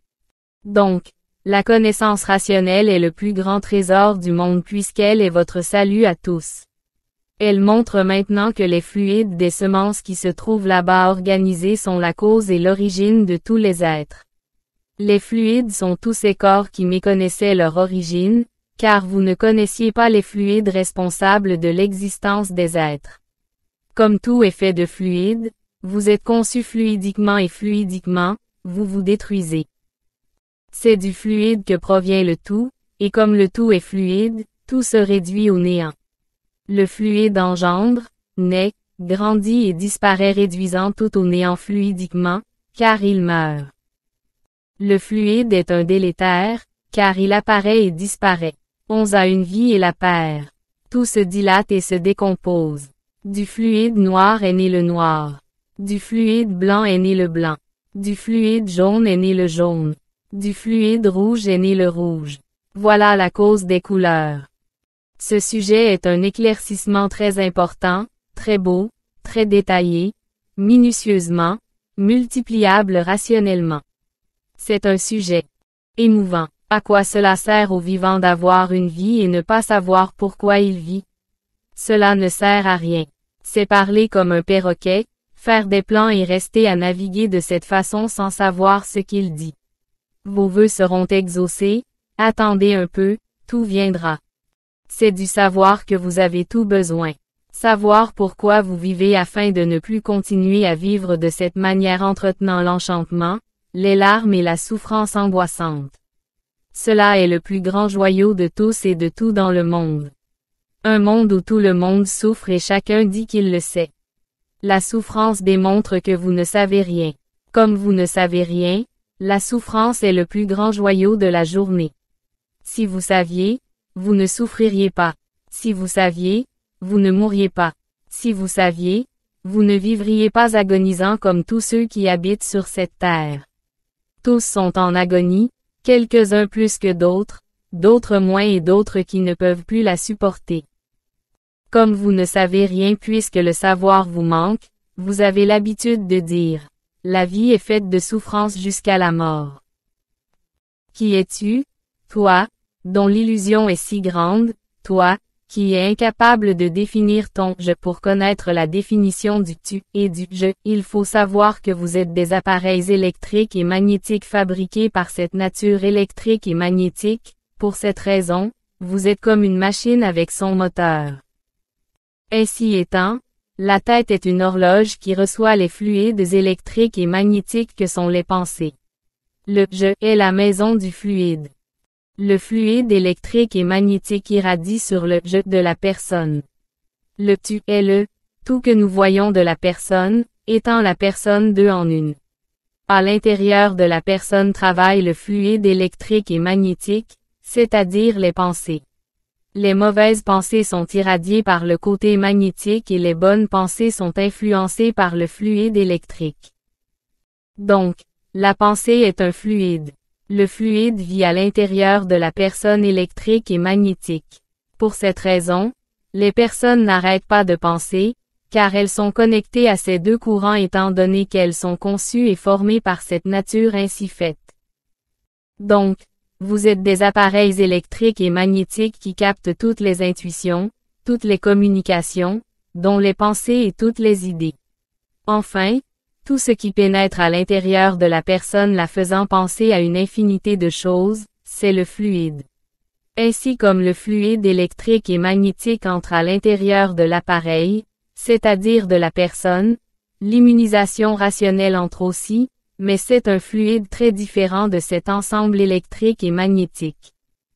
Donc, la connaissance rationnelle est le plus grand trésor du monde puisqu'elle est votre salut à tous. Elle montre maintenant que les fluides des semences qui se trouvent là-bas organisés sont la cause et l'origine de tous les êtres. Les fluides sont tous ces corps qui méconnaissaient leur origine, car vous ne connaissiez pas les fluides responsables de l'existence des êtres. Comme tout est fait de fluide, vous êtes conçu fluidiquement et fluidiquement, vous vous détruisez. C'est du fluide que provient le tout, et comme le tout est fluide, tout se réduit au néant. Le fluide engendre, naît, grandit et disparaît réduisant tout au néant fluidiquement, car il meurt. Le fluide est un délétère, car il apparaît et disparaît. On a une vie et la perd. Tout se dilate et se décompose. Du fluide noir est né le noir. Du fluide blanc est né le blanc. Du fluide jaune est né le jaune. Du fluide rouge est né le rouge. Voilà la cause des couleurs. Ce sujet est un éclaircissement très important, très beau, très détaillé, minutieusement, multipliable rationnellement. C'est un sujet émouvant. À quoi cela sert au vivant d'avoir une vie et ne pas savoir pourquoi il vit? Cela ne sert à rien. C'est parler comme un perroquet, faire des plans et rester à naviguer de cette façon sans savoir ce qu'il dit. Vos vœux seront exaucés, attendez un peu, tout viendra. C'est du savoir que vous avez tout besoin. Savoir pourquoi vous vivez afin de ne plus continuer à vivre de cette manière entretenant l'enchantement, les larmes et la souffrance angoissante. Cela est le plus grand joyau de tous et de tout dans le monde. Un monde où tout le monde souffre et chacun dit qu'il le sait. La souffrance démontre que vous ne savez rien. Comme vous ne savez rien, la souffrance est le plus grand joyau de la journée. Si vous saviez, vous ne souffririez pas. Si vous saviez, vous ne mourriez pas. Si vous saviez, vous ne vivriez pas agonisant comme tous ceux qui habitent sur cette terre. Tous sont en agonie, quelques-uns plus que d'autres, d'autres moins et d'autres qui ne peuvent plus la supporter. Comme vous ne savez rien puisque le savoir vous manque, vous avez l'habitude de dire, la vie est faite de souffrance jusqu'à la mort. Qui es-tu, toi, dont l'illusion est si grande, toi, qui es incapable de définir ton « je » pour connaître la définition du « tu » et du « je ». Il faut savoir que vous êtes des appareils électriques et magnétiques fabriqués par cette nature électrique et magnétique. Pour cette raison, vous êtes comme une machine avec son moteur. Ainsi étant, la tête est une horloge qui reçoit les fluides électriques et magnétiques que sont les pensées. Le « je » est la maison du fluide. Le fluide électrique et magnétique irradie sur le « je » de la personne. Le « tu » est le « tout » que nous voyons de la personne, étant la personne deux en une. À l'intérieur de la personne travaille le fluide électrique et magnétique, c'est-à-dire les pensées. Les mauvaises pensées sont irradiées par le côté magnétique et les bonnes pensées sont influencées par le fluide électrique. Donc, la pensée est un fluide. Le fluide vit à l'intérieur de la personne électrique et magnétique. Pour cette raison, les personnes n'arrêtent pas de penser, car elles sont connectées à ces deux courants étant donné qu'elles sont conçues et formées par cette nature ainsi faite. Donc, vous êtes des appareils électriques et magnétiques qui captent toutes les intuitions, toutes les communications, dont les pensées et toutes les idées. Enfin, tout ce qui pénètre à l'intérieur de la personne la faisant penser à une infinité de choses, c'est le fluide. Ainsi comme le fluide électrique et magnétique entre à l'intérieur de l'appareil, c'est-à-dire de la personne, l'immunisation rationnelle entre aussi, mais c'est un fluide très différent de cet ensemble électrique et magnétique.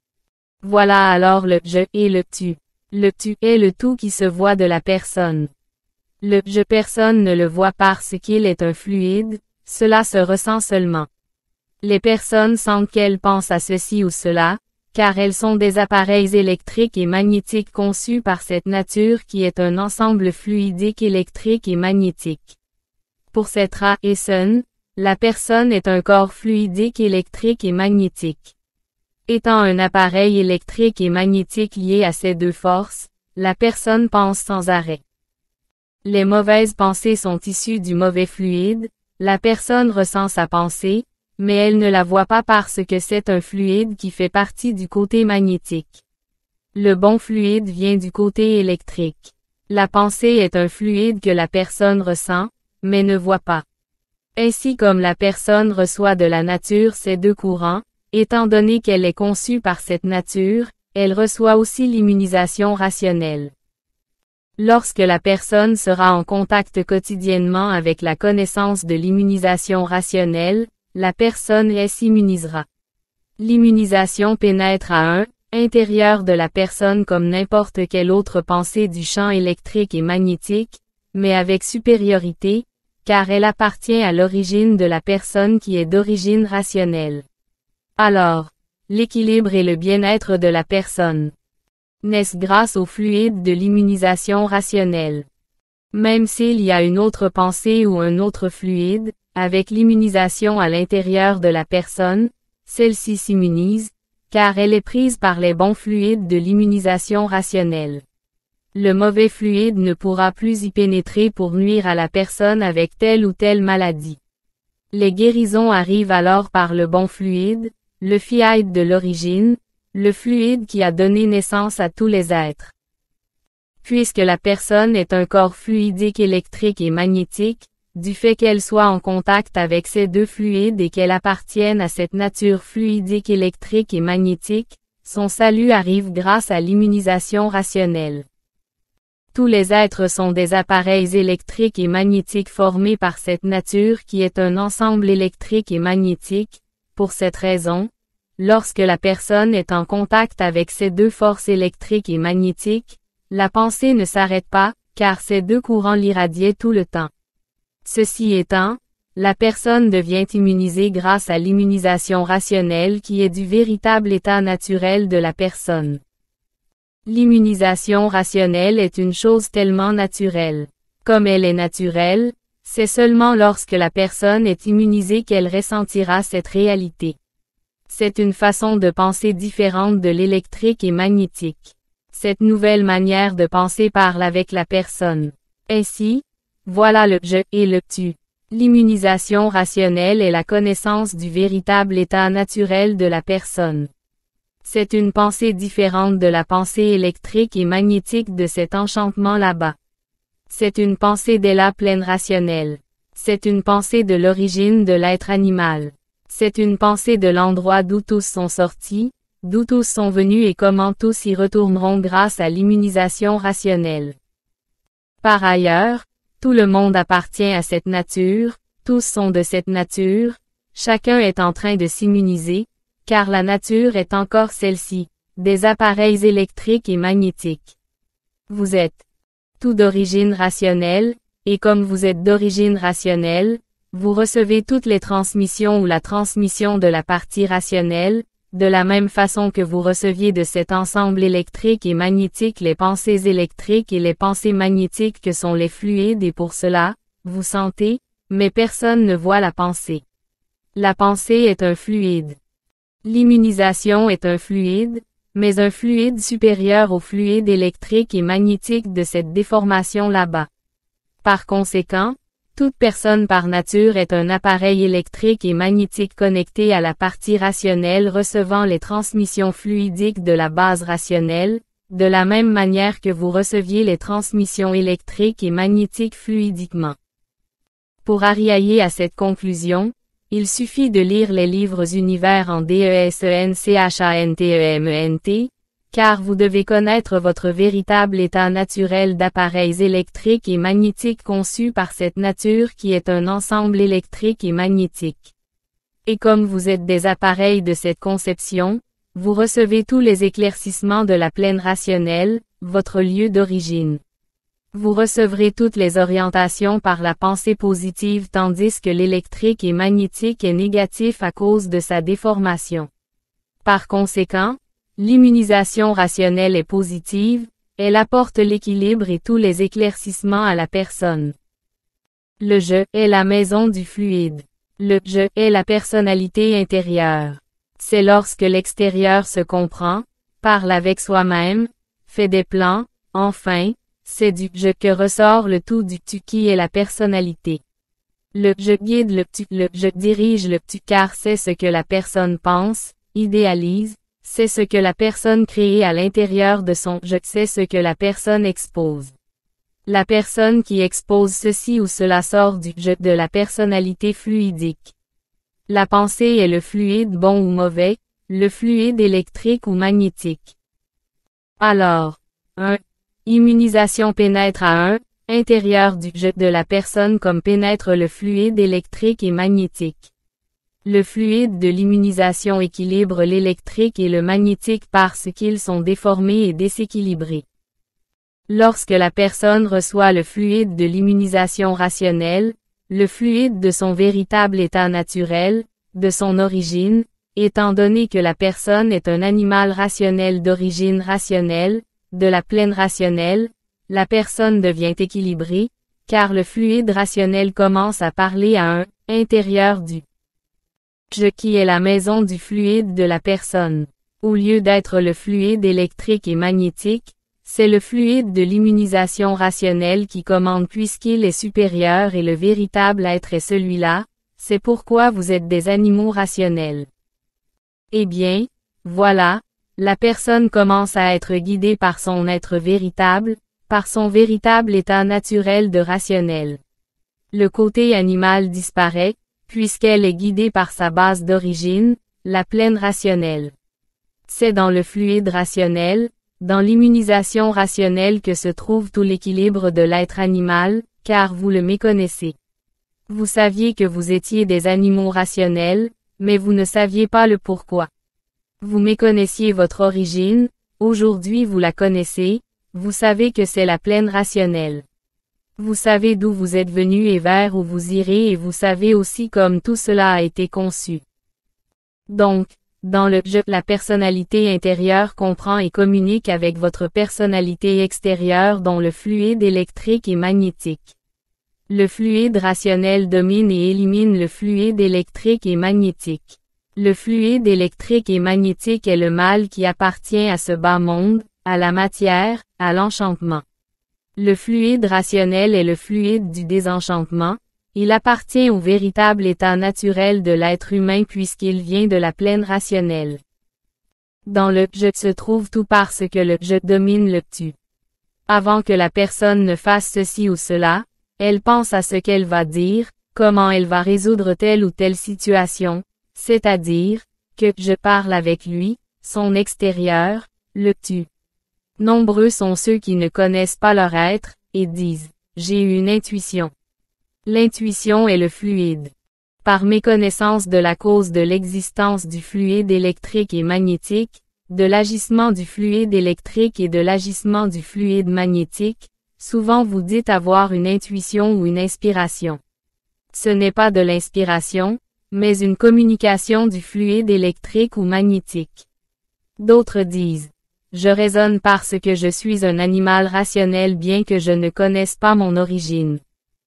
Voilà alors le « je » et le « tu ». Le « tu » est le tout qui se voit de la personne. Le « je » personne ne le voit parce qu'il est un fluide, cela se ressent seulement. Les personnes sentent qu'elles pensent à ceci ou cela, car elles sont des appareils électriques et magnétiques conçus par cette nature qui est un ensemble fluidique électrique et magnétique. Pour cette raison, La personne est un corps fluidique électrique et magnétique. Étant un appareil électrique et magnétique lié à ces deux forces, la personne pense sans arrêt. Les mauvaises pensées sont issues du mauvais fluide, la personne ressent sa pensée, mais elle ne la voit pas parce que c'est un fluide qui fait partie du côté magnétique. Le bon fluide vient du côté électrique. La pensée est un fluide que la personne ressent, mais ne voit pas. Ainsi comme la personne reçoit de la nature ces deux courants, étant donné qu'elle est conçue par cette nature, elle reçoit aussi l'immunisation rationnelle. Lorsque la personne sera en contact quotidiennement avec la connaissance de l'immunisation rationnelle, la personne s'immunisera. L'immunisation pénètre à un intérieur de la personne comme n'importe quelle autre pensée du champ électrique et magnétique, mais avec supériorité, car elle appartient à l'origine de la personne qui est d'origine rationnelle. Alors, l'équilibre et le bien-être de la personne naissent grâce au fluide de l'immunisation rationnelle. Même s'il y a une autre pensée ou un autre fluide, avec l'immunisation à l'intérieur de la personne, celle-ci s'immunise, car elle est prise par les bons fluides de l'immunisation rationnelle. Le mauvais fluide ne pourra plus y pénétrer pour nuire à la personne avec telle ou telle maladie. Les guérisons arrivent alors par le bon fluide, le fluide de l'origine, le fluide qui a donné naissance à tous les êtres. Puisque la personne est un corps fluidique électrique et magnétique, du fait qu'elle soit en contact avec ces deux fluides et qu'elle appartienne à cette nature fluidique électrique et magnétique, son salut arrive grâce à l'immunisation rationnelle. Tous les êtres sont des appareils électriques et magnétiques formés par cette nature qui est un ensemble électrique et magnétique. Pour cette raison, lorsque la personne est en contact avec ces deux forces électriques et magnétiques, la pensée ne s'arrête pas, car ces deux courants l'irradiaient tout le temps. Ceci étant, la personne devient immunisée grâce à l'immunisation rationnelle qui est du véritable état naturel de la personne. L'immunisation rationnelle est une chose tellement naturelle. Comme elle est naturelle, c'est seulement lorsque la personne est immunisée qu'elle ressentira cette réalité. C'est une façon de penser différente de l'électrique et magnétique. Cette nouvelle manière de penser parle avec la personne. Ainsi, voilà le « je » et le « tu ». L'immunisation rationnelle est la connaissance du véritable état naturel de la personne. C'est une pensée différente de la pensée électrique et magnétique de cet enchantement là-bas. C'est une pensée d'état pleine rationnelle. C'est une pensée de l'origine de l'être animal. C'est une pensée de l'endroit d'où tous sont sortis, d'où tous sont venus et comment tous y retourneront grâce à l'immunisation rationnelle. Par ailleurs, tout le monde appartient à cette nature, tous sont de cette nature, chacun est en train de s'immuniser, car la nature est encore celle-ci, des appareils électriques et magnétiques. Vous êtes tout d'origine rationnelle, et comme vous êtes d'origine rationnelle, vous recevez toutes les transmissions ou la transmission de la partie rationnelle, de la même façon que vous receviez de cet ensemble électrique et magnétique les pensées électriques et les pensées magnétiques que sont les fluides et pour cela, vous sentez, mais personne ne voit la pensée. La pensée est un fluide. L'immunisation est un fluide, mais un fluide supérieur au fluide électrique et magnétique de cette déformation là-bas. Par conséquent, toute personne par nature est un appareil électrique et magnétique connecté à la partie rationnelle recevant les transmissions fluidiques de la base rationnelle, de la même manière que vous receviez les transmissions électriques et magnétiques fluidiquement. Pour arriver à cette conclusion, il suffit de lire les livres Univers en DESENCHANTEMENT, car vous devez connaître votre véritable état naturel d'appareils électriques et magnétiques conçus par cette nature qui est un ensemble électrique et magnétique. Et comme vous êtes des appareils de cette conception, vous recevez tous les éclaircissements de la pleine rationnelle, votre lieu d'origine. Vous recevrez toutes les orientations par la pensée positive tandis que l'électrique et magnétique est négatif à cause de sa déformation. Par conséquent, l'immunisation rationnelle est positive, elle apporte l'équilibre et tous les éclaircissements à la personne. Le « je » est la maison du fluide. Le « je » est la personnalité intérieure. C'est lorsque l'extérieur se comprend, parle avec soi-même, fait des plans, enfin, c'est du « je » que ressort le tout du « tu » qui est la personnalité. Le « je » guide le « tu », le « je » dirige le « tu » car c'est ce que la personne pense, idéalise, c'est ce que la personne crée à l'intérieur de son « je », c'est ce que la personne expose. La personne qui expose ceci ou cela sort du « je » de la personnalité fluidique. La pensée est le fluide bon ou mauvais, le fluide électrique ou magnétique. Alors, un. Immunisation pénètre à un, intérieur du « je » de la personne comme pénètre le fluide électrique et magnétique. Le fluide de l'immunisation équilibre l'électrique et le magnétique parce qu'ils sont déformés et déséquilibrés. Lorsque la personne reçoit le fluide de l'immunisation rationnelle, le fluide de son véritable état naturel, de son origine, étant donné que la personne est un animal rationnel d'origine rationnelle, de la plaine rationnelle, la personne devient équilibrée, car le fluide rationnel commence à parler à un « intérieur du je » qui est la maison du fluide de la personne. Au lieu d'être le fluide électrique et magnétique, c'est le fluide de l'immunisation rationnelle qui commande puisqu'il est supérieur et le véritable être est celui-là, c'est pourquoi vous êtes des animaux rationnels. Eh bien, voilà, la personne commence à être guidée par son être véritable, par son véritable état naturel de rationnel. Le côté animal disparaît, puisqu'elle est guidée par sa base d'origine, la plaine rationnelle. C'est dans le fluide rationnel, dans l'immunisation rationnelle que se trouve tout l'équilibre de l'être animal, car vous le méconnaissez. Vous saviez que vous étiez des animaux rationnels, mais vous ne saviez pas le pourquoi. Vous méconnaissiez votre origine, aujourd'hui vous la connaissez, vous savez que c'est la plaine rationnelle. Vous savez d'où vous êtes venu et vers où vous irez et vous savez aussi comme tout cela a été conçu. Donc, dans le « je », la personnalité intérieure comprend et communique avec votre personnalité extérieure dont le fluide électrique et magnétique. Le fluide rationnel domine et élimine le fluide électrique et magnétique. Le fluide électrique et magnétique est le mal qui appartient à ce bas monde, à la matière, à l'enchantement. Le fluide rationnel est le fluide du désenchantement. Il appartient au véritable état naturel de l'être humain puisqu'il vient de la plaine rationnelle. Dans le « je » se trouve tout parce que le « je » domine le « tu ». Avant que la personne ne fasse ceci ou cela, elle pense à ce qu'elle va dire, comment elle va résoudre telle ou telle situation, c'est-à-dire, que « je » parle avec lui, son extérieur, le « tu ». Nombreux sont ceux qui ne connaissent pas leur être, et disent « j'ai eu une intuition ». L'intuition est le fluide. Par méconnaissance de la cause de l'existence du fluide électrique et magnétique, de l'agissement du fluide électrique et de l'agissement du fluide magnétique, souvent vous dites avoir une intuition ou une inspiration. Ce n'est pas de l'inspiration, mais une communication du fluide électrique ou magnétique. D'autres disent « Je raisonne parce que je suis un animal rationnel bien que je ne connaisse pas mon origine ».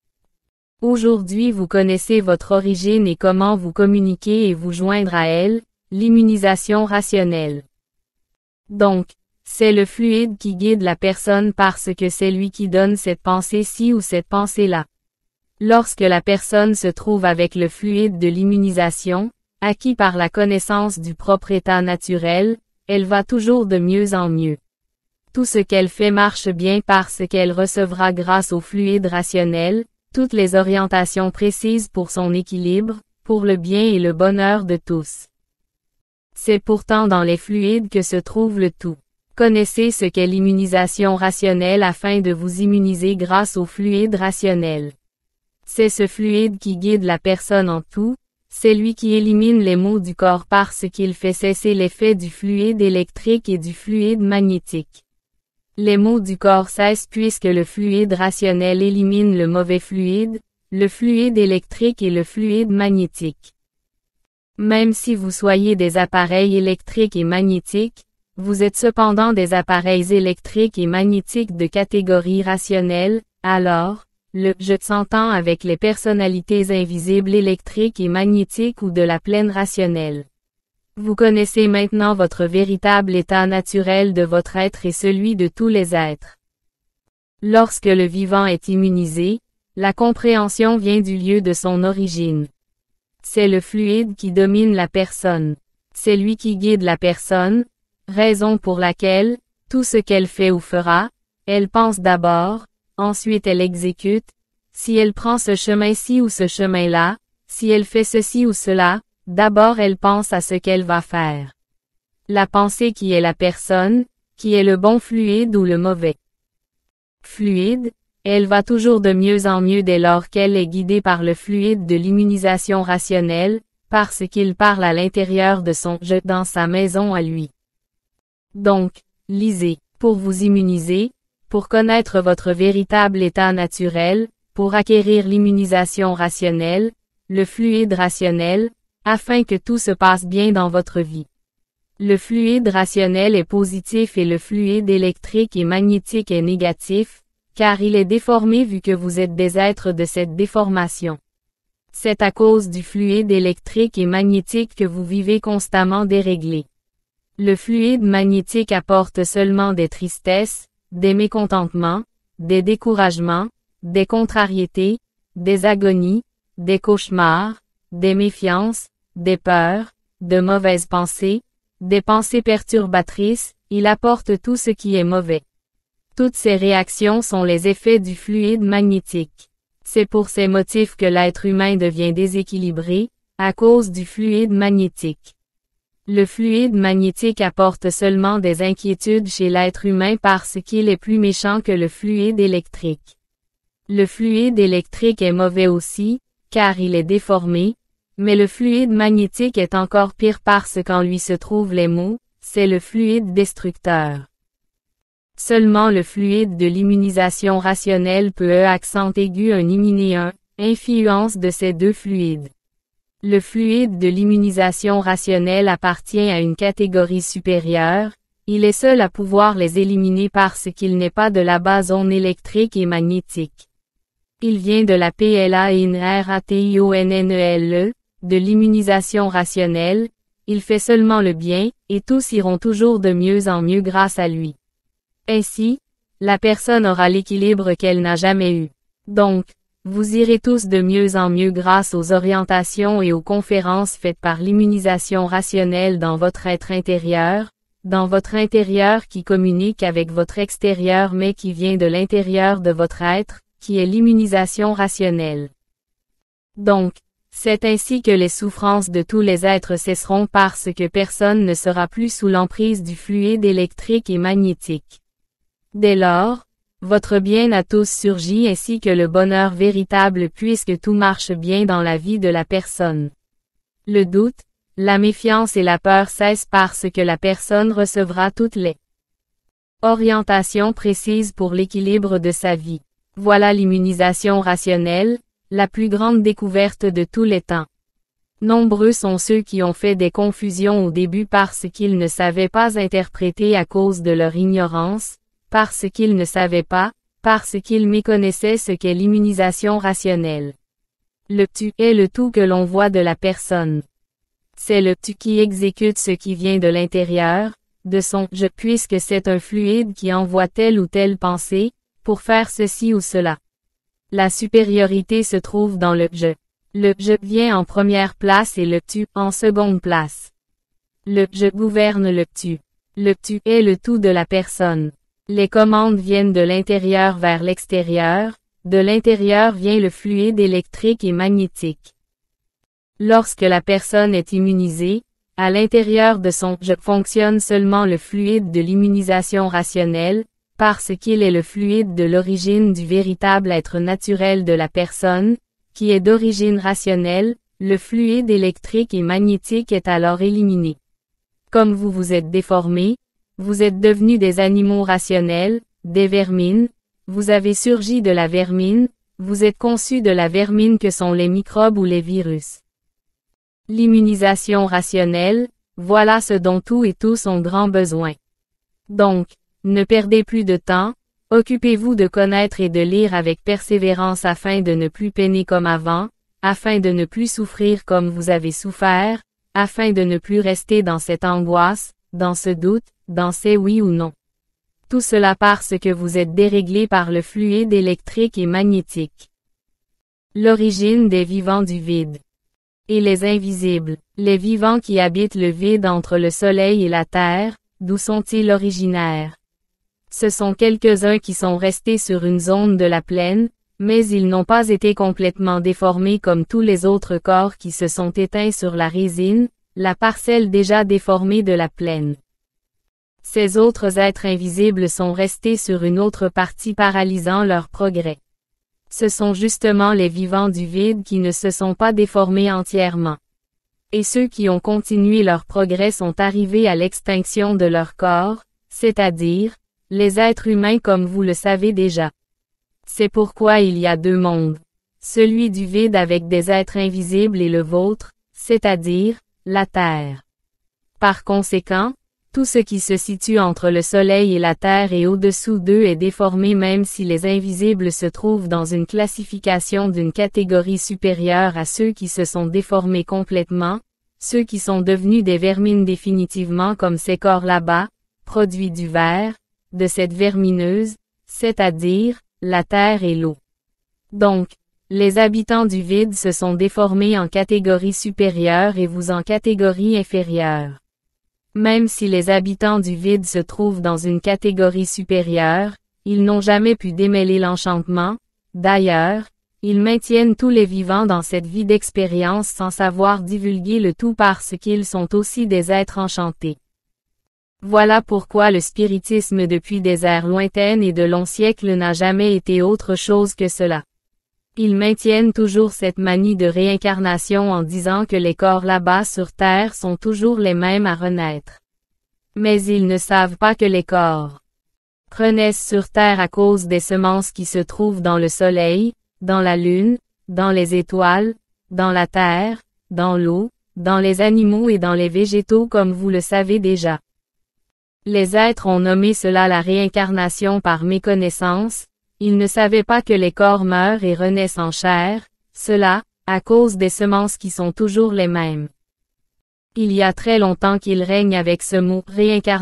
Aujourd'hui vous connaissez votre origine et comment vous communiquer et vous joindre à elle, l'immunisation rationnelle. Donc, c'est le fluide qui guide la personne parce que c'est lui qui donne cette pensée-ci ou cette pensée-là. Lorsque la personne se trouve avec le fluide de l'immunisation, acquis par la connaissance du propre état naturel, elle va toujours de mieux en mieux. Tout ce qu'elle fait marche bien parce qu'elle recevra grâce au fluide rationnel, toutes les orientations précises pour son équilibre, pour le bien et le bonheur de tous. C'est pourtant dans les fluides que se trouve le tout. Connaissez ce qu'est l'immunisation rationnelle afin de vous immuniser grâce au fluide rationnel. C'est ce fluide qui guide la personne en tout, c'est lui qui élimine les maux du corps parce qu'il fait cesser l'effet du fluide électrique et du fluide magnétique. Les maux du corps cessent puisque le fluide rationnel élimine le mauvais fluide, le fluide électrique et le fluide magnétique. Même si vous soyez des appareils électriques et magnétiques, vous êtes cependant des appareils électriques et magnétiques de catégorie rationnelle, alors, le « je » s'entend avec les personnalités invisibles électriques et magnétiques ou de la pleine rationnelle. Vous connaissez maintenant votre véritable état naturel de votre être et celui de tous les êtres. Lorsque le vivant est immunisé, la compréhension vient du lieu de son origine. C'est le fluide qui domine la personne. C'est lui qui guide la personne, raison pour laquelle, tout ce qu'elle fait ou fera, elle pense d'abord, ensuite elle exécute, si elle prend ce chemin-ci ou ce chemin-là, si elle fait ceci ou cela, d'abord elle pense à ce qu'elle va faire. La pensée qui est la personne, qui est le bon fluide ou le mauvais fluide, elle va toujours de mieux en mieux dès lors qu'elle est guidée par le fluide de l'immunisation rationnelle, parce qu'il parle à l'intérieur de son « je » dans sa maison à lui. Donc, lisez, pour vous immuniser, pour connaître votre véritable état naturel, pour acquérir l'immunisation rationnelle, le fluide rationnel, afin que tout se passe bien dans votre vie. Le fluide rationnel est positif et le fluide électrique et magnétique est négatif, car il est déformé vu que vous êtes des êtres de cette déformation. C'est à cause du fluide électrique et magnétique que vous vivez constamment déréglé. Le fluide magnétique apporte seulement des tristesses, des mécontentements, des découragements, des contrariétés, des agonies, des cauchemars, des méfiances, des peurs, de mauvaises pensées, des pensées perturbatrices, il apporte tout ce qui est mauvais. Toutes ces réactions sont les effets du fluide magnétique. C'est pour ces motifs que l'être humain devient déséquilibré, à cause du fluide magnétique. Le fluide magnétique apporte seulement des inquiétudes chez l'être humain parce qu'il est plus méchant que le fluide électrique. Le fluide électrique est mauvais aussi, car il est déformé, mais le fluide magnétique est encore pire parce qu'en lui se trouvent les maux, c'est le fluide destructeur. Seulement le fluide de l'immunisation rationnelle peut e accent aigu un immuné un, influence de ces deux fluides. Le fluide de l'immunisation rationnelle appartient à une catégorie supérieure, il est seul à pouvoir les éliminer parce qu'il n'est pas de la base zone électrique et magnétique. Il vient de la P L A N R A T I O N N E L E, de l'immunisation rationnelle, il fait seulement le bien, et tous iront toujours de mieux en mieux grâce à lui. Ainsi, la personne aura l'équilibre qu'elle n'a jamais eu. Donc, vous irez tous de mieux en mieux grâce aux orientations et aux conférences faites par l'immunisation rationnelle dans votre être intérieur, dans votre intérieur qui communique avec votre extérieur mais qui vient de l'intérieur de votre être, qui est l'immunisation rationnelle. Donc, c'est ainsi que les souffrances de tous les êtres cesseront parce que personne ne sera plus sous l'emprise du fluide électrique et magnétique. Dès lors, votre bien à tous surgit ainsi que le bonheur véritable puisque tout marche bien dans la vie de la personne. Le doute, la méfiance et la peur cessent parce que la personne recevra toutes les orientations précises pour l'équilibre de sa vie. Voilà l'immunisation rationnelle, la plus grande découverte de tous les temps. Nombreux sont ceux qui ont fait des confusions au début parce qu'ils ne savaient pas interpréter à cause de leur ignorance, parce qu'ils ne savaient pas, parce qu'ils méconnaissaient ce qu'est l'immunisation rationnelle. Le tu est le tout que l'on voit de la personne. C'est le tu qui exécute ce qui vient de l'intérieur, de son je puisque c'est un fluide qui envoie telle ou telle pensée, pour faire ceci ou cela. La supériorité se trouve dans le je. Le je vient en première place et le tu en seconde place. Le je gouverne le tu. Le tu est le tout de la personne. Les commandes viennent de l'intérieur vers l'extérieur, de l'intérieur vient le fluide électrique et magnétique. Lorsque la personne est immunisée, à l'intérieur de son « je » fonctionne seulement le fluide de l'immunisation rationnelle, parce qu'il est le fluide de l'origine du véritable être naturel de la personne, qui est d'origine rationnelle, le fluide électrique et magnétique est alors éliminé. Comme vous vous êtes déformé, vous êtes devenus des animaux rationnels, des vermines, vous avez surgi de la vermine, vous êtes conçus de la vermine que sont les microbes ou les virus. L'immunisation rationnelle, voilà ce dont tout et tous ont grand besoin. Donc, ne perdez plus de temps, Occupez-vous de connaître et de lire avec persévérance afin de ne plus peiner comme avant, afin de ne plus souffrir comme vous avez souffert, afin de ne plus rester dans cette angoisse, dans ce doute, dans ces oui ou non. Tout cela parce que vous êtes déréglé par le fluide électrique et magnétique. L'origine des vivants du vide. Et les invisibles, les vivants qui habitent le vide entre le soleil et la terre, d'où sont-ils originaires? Ce sont quelques-uns qui sont restés sur une zone de la plaine, mais ils n'ont pas été complètement déformés comme tous les autres corps qui se sont éteints sur la résine, la parcelle déjà déformée de la plaine. Ces autres êtres invisibles sont restés sur une autre partie paralysant leur progrès. Ce sont justement les vivants du vide qui ne se sont pas déformés entièrement. Et ceux qui ont continué leur progrès sont arrivés à l'extinction de leur corps, c'est-à-dire, les êtres humains comme vous le savez déjà. C'est pourquoi il y a deux mondes. Celui du vide avec des êtres invisibles et le vôtre, c'est-à-dire, la Terre. Par conséquent, tout ce qui se situe entre le Soleil et la Terre et au-dessous d'eux est déformé même si les invisibles se trouvent dans une classification d'une catégorie supérieure à ceux qui se sont déformés complètement, ceux qui sont devenus des vermines définitivement comme ces corps là-bas, produits du ver, de cette vermineuse, c'est-à-dire, la terre et l'eau. Donc, les habitants du vide se sont déformés en catégorie supérieure et vous en catégorie inférieure. Même si les habitants du vide se trouvent dans une catégorie supérieure, ils n'ont jamais pu démêler l'enchantement. D'ailleurs, ils maintiennent tous les vivants dans cette vie d'expérience sans savoir divulguer le tout parce qu'ils sont aussi des êtres enchantés. Voilà pourquoi le spiritisme depuis des ères lointaines et de longs siècles n'a jamais été autre chose que cela. Ils maintiennent toujours cette manie de réincarnation en disant que les corps là-bas sur Terre sont toujours les mêmes à renaître. Mais ils ne savent pas que les corps renaissent sur Terre à cause des semences qui se trouvent dans le Soleil, dans la Lune, dans les étoiles, dans la Terre, dans l'eau, dans les animaux et dans les végétaux comme vous le savez déjà. Les êtres ont nommé cela la réincarnation par méconnaissance. Ils ne savaient pas que les corps meurent et renaissent en chair, cela, à cause des semences qui sont toujours les mêmes. Il y a très longtemps qu'ils règnent avec ce mot « réincarnation »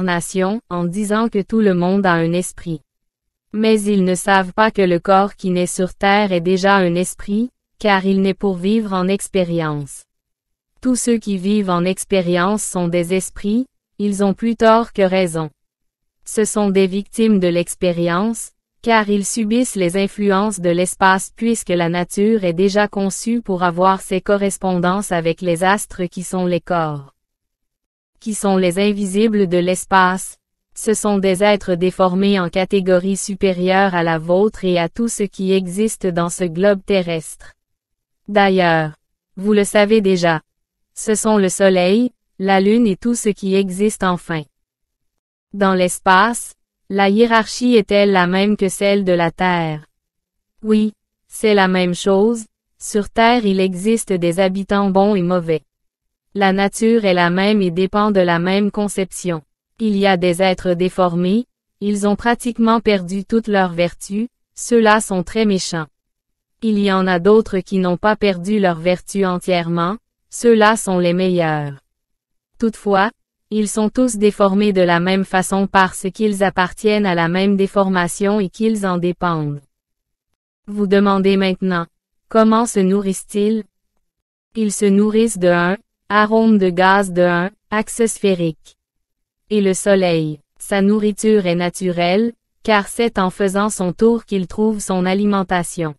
en disant que tout le monde a un esprit. Mais ils ne savent pas que le corps qui naît sur Terre est déjà un esprit, car il naît pour vivre en expérience. Tous ceux qui vivent en expérience sont des esprits, ils ont plus tort que raison. Ce sont des victimes de l'expérience, car ils subissent les influences de l'espace puisque la nature est déjà conçue pour avoir ses correspondances avec les astres qui sont les corps. Qui sont les invisibles de l'espace, ce sont des êtres déformés en catégorie supérieure à la vôtre et à tout ce qui existe dans ce globe terrestre. D'ailleurs, vous le savez déjà, ce sont le Soleil, la Lune et tout ce qui existe enfin. Dans l'espace, la hiérarchie est-elle la même que celle de la Terre? Oui, c'est la même chose. Sur Terre il existe des habitants bons et mauvais. La nature est la même et dépend de la même conception. Il y a des êtres déformés, ils ont pratiquement perdu toutes leurs vertus, ceux-là sont très méchants. Il y en a d'autres qui n'ont pas perdu leurs vertus entièrement, ceux-là sont les meilleurs. Toutefois, ils sont tous déformés de la même façon parce qu'ils appartiennent à la même déformation et qu'ils en dépendent. Vous demandez maintenant, comment se nourrissent-ils? Ils se nourrissent de un, arôme de gaz de un, axe sphérique. Et le Soleil, sa nourriture est naturelle, car c'est en faisant son tour qu'il trouve son alimentation.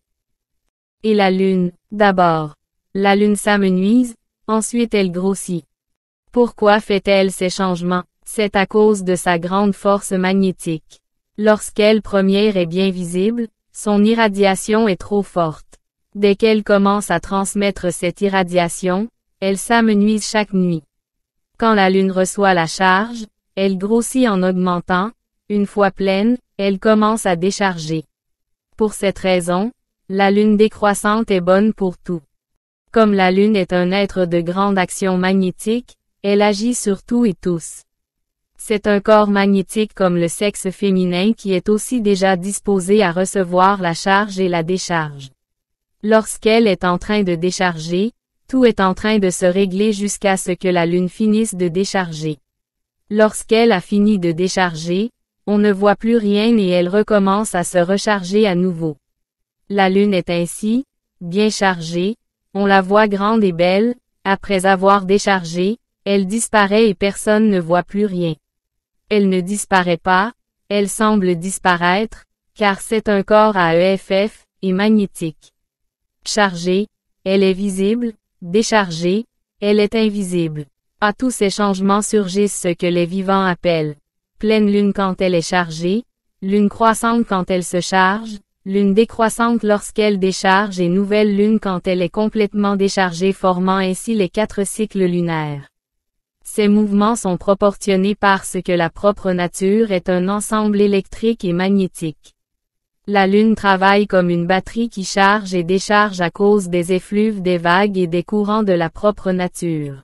Et la Lune, d'abord. La Lune s'amenuise, ensuite elle grossit. Pourquoi fait-elle ces changements? C'est à cause de sa grande force magnétique. Lorsqu'elle première est bien visible, son irradiation est trop forte. Dès qu'elle commence à transmettre cette irradiation, elle s'amenuise chaque nuit. Quand la Lune reçoit la charge, elle grossit en augmentant, une fois pleine, elle commence à décharger. Pour cette raison, la Lune décroissante est bonne pour tout. Comme la Lune est un être de grande action magnétique, elle agit sur tout et tous. C'est un corps magnétique comme le sexe féminin qui est aussi déjà disposé à recevoir la charge et la décharge. Lorsqu'elle est en train de décharger, tout est en train de se régler jusqu'à ce que la Lune finisse de décharger. Lorsqu'elle a fini de décharger, on ne voit plus rien et elle recommence à se recharger à nouveau. La Lune est ainsi, bien chargée, on la voit grande et belle, après avoir déchargé, elle disparaît et personne ne voit plus rien. Elle ne disparaît pas, elle semble disparaître, car c'est un corps à E F F, et magnétique. Chargée, elle est visible, déchargée, elle est invisible. À tous ces changements surgissent ce que les vivants appellent pleine lune quand elle est chargée, lune croissante quand elle se charge, lune décroissante lorsqu'elle décharge et nouvelle lune quand elle est complètement déchargée, formant ainsi les quatre cycles lunaires. Ces mouvements sont proportionnés parce que la propre nature est un ensemble électrique et magnétique. La Lune travaille comme une batterie qui charge et décharge à cause des effluves des vagues et des courants de la propre nature.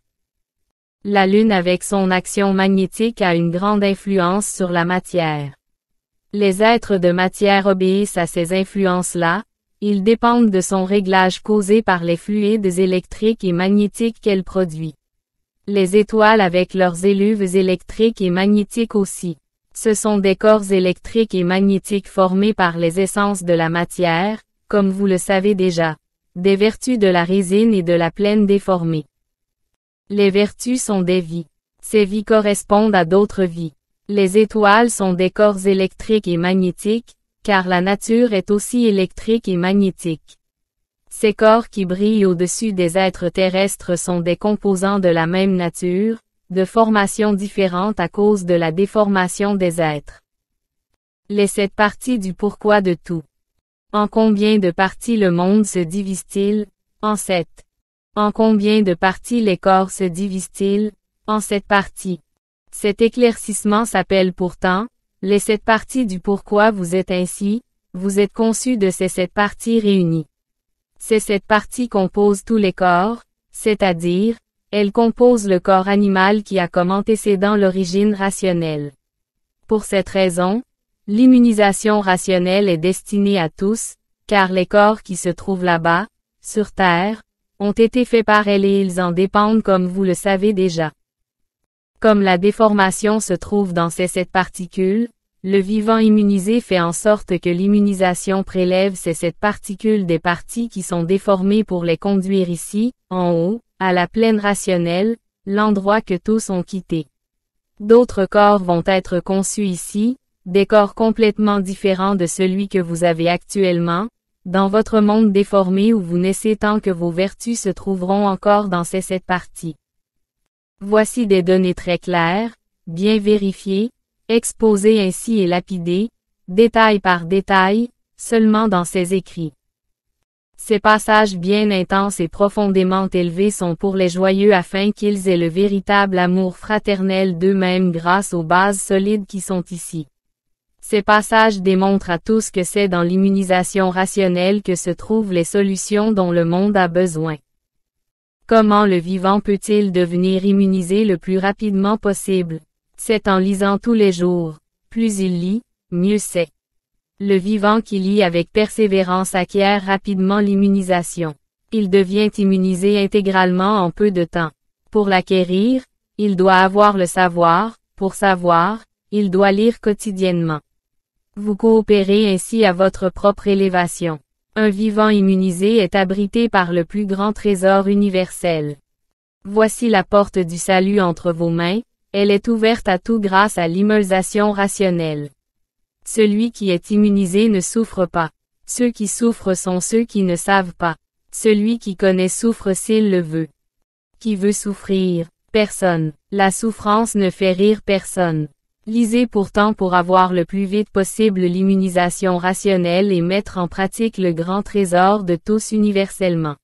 La Lune avec son action magnétique a une grande influence sur la matière. Les êtres de matière obéissent à ces influences-là, ils dépendent de son réglage causé par les fluides électriques et magnétiques qu'elle produit. Les étoiles avec leurs éluves électriques et magnétiques aussi. Ce sont des corps électriques et magnétiques formés par les essences de la matière, comme vous le savez déjà, des vertus de la résine et de la plaine déformée. Les vertus sont des vies. Ces vies correspondent à d'autres vies. Les étoiles sont des corps électriques et magnétiques, car la nature est aussi électrique et magnétique. Ces corps qui brillent au-dessus des êtres terrestres sont des composants de la même nature, de formations différentes à cause de la déformation des êtres. Les sept parties du pourquoi de tout. En combien de parties le monde se divise-t-il? En sept. En combien de parties les corps se divisent-ils? En sept parties. Cet éclaircissement s'appelle pourtant, les sept parties du pourquoi vous êtes ainsi, vous êtes conçus de ces sept parties réunies. Ces sept parties composent tous les corps, c'est-à-dire, elles composent le corps animal qui a comme antécédent l'origine rationnelle. Pour cette raison, l'immunisation rationnelle est destinée à tous, car les corps qui se trouvent là-bas, sur Terre, ont été faits par elle et ils en dépendent comme vous le savez déjà. Comme la déformation se trouve dans ces sept particules, le vivant immunisé fait en sorte que l'immunisation prélève ces sept particules des parties qui sont déformées pour les conduire ici, en haut, à la plaine rationnelle, l'endroit que tous ont quitté. D'autres corps vont être conçus ici, des corps complètement différents de celui que vous avez actuellement, dans votre monde déformé où vous naissez tant que vos vertus se trouveront encore dans ces sept parties. Voici des données très claires, bien vérifiées, exposées ainsi et lapidées, détail par détail, seulement dans ces écrits. Ces passages bien intenses et profondément élevés sont pour les joyeux afin qu'ils aient le véritable amour fraternel d'eux-mêmes grâce aux bases solides qui sont ici. Ces passages démontrent à tous que c'est dans l'immunisation rationnelle que se trouvent les solutions dont le monde a besoin. Comment le vivant peut-il devenir immunisé le plus rapidement possible? C'est en lisant tous les jours. Plus il lit, mieux c'est. Le vivant qui lit avec persévérance acquiert rapidement l'immunisation. Il devient immunisé intégralement en peu de temps. Pour l'acquérir, il doit avoir le savoir, pour savoir, il doit lire quotidiennement. Vous coopérez ainsi à votre propre élévation. Un vivant immunisé est abrité par le plus grand trésor universel. Voici la porte du salut entre vos mains, elle est ouverte à tout grâce à l'immunisation rationnelle. Celui qui est immunisé ne souffre pas. Ceux qui souffrent sont ceux qui ne savent pas. Celui qui connaît souffre s'il le veut. Qui veut souffrir? Personne. La souffrance ne fait rire personne. Lisez pourtant pour avoir le plus vite possible l'immunisation rationnelle et mettre en pratique le grand trésor de tous universellement.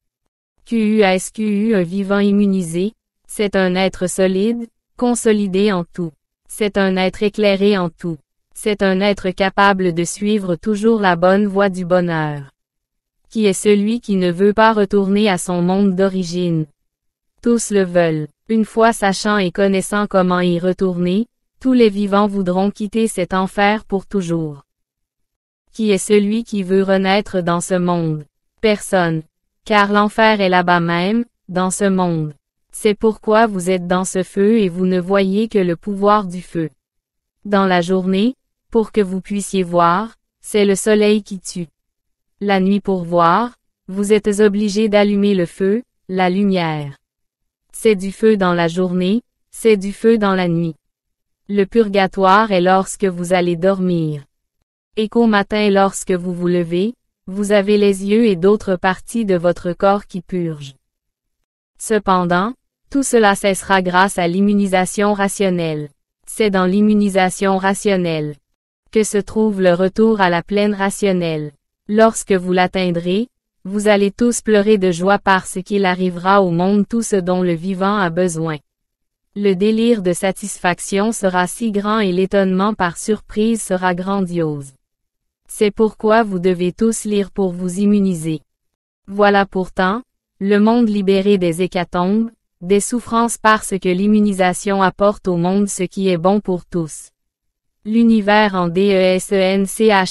Q U S Q U un vivant immunisé, c'est un être solide, consolidé en tout. C'est un être éclairé en tout. C'est un être capable de suivre toujours la bonne voie du bonheur. Qui est celui qui ne veut pas retourner à son monde d'origine? Tous le veulent. Une fois sachant et connaissant comment y retourner, Tous les vivants voudront quitter cet enfer pour toujours. Qui est celui qui veut renaître dans ce monde? Personne. Car l'enfer est là-bas même, dans ce monde. C'est pourquoi vous êtes dans ce feu et vous ne voyez que le pouvoir du feu. Dans la journée, pour que vous puissiez voir, c'est le soleil qui tue. La nuit pour voir, vous êtes obligés d'allumer le feu, la lumière. C'est du feu dans la journée, c'est du feu dans la nuit. Le purgatoire est lorsque vous allez dormir. Et qu'au matin lorsque vous vous levez, vous avez les yeux et d'autres parties de votre corps qui purgent. Cependant, tout cela cessera grâce à l'immunisation rationnelle. C'est dans l'immunisation rationnelle que se trouve le retour à la pleine rationnelle. Lorsque vous l'atteindrez, vous allez tous pleurer de joie parce qu'il arrivera au monde tout ce dont le vivant a besoin. Le délire de satisfaction sera si grand et l'étonnement par surprise sera grandiose. C'est pourquoi vous devez tous lire pour vous immuniser. Voilà pourtant, le monde libéré des hécatombes, des souffrances parce que l'immunisation apporte au monde ce qui est bon pour tous. L'univers en Descentment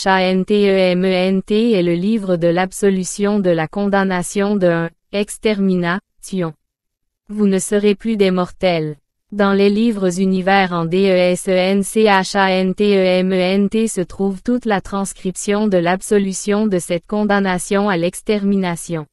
est le livre de l'absolution de la condamnation d'un extermination. Vous ne serez plus des mortels. Dans les livres univers en Descentment se trouve toute la transcription de l'absolution de cette condamnation à l'extermination.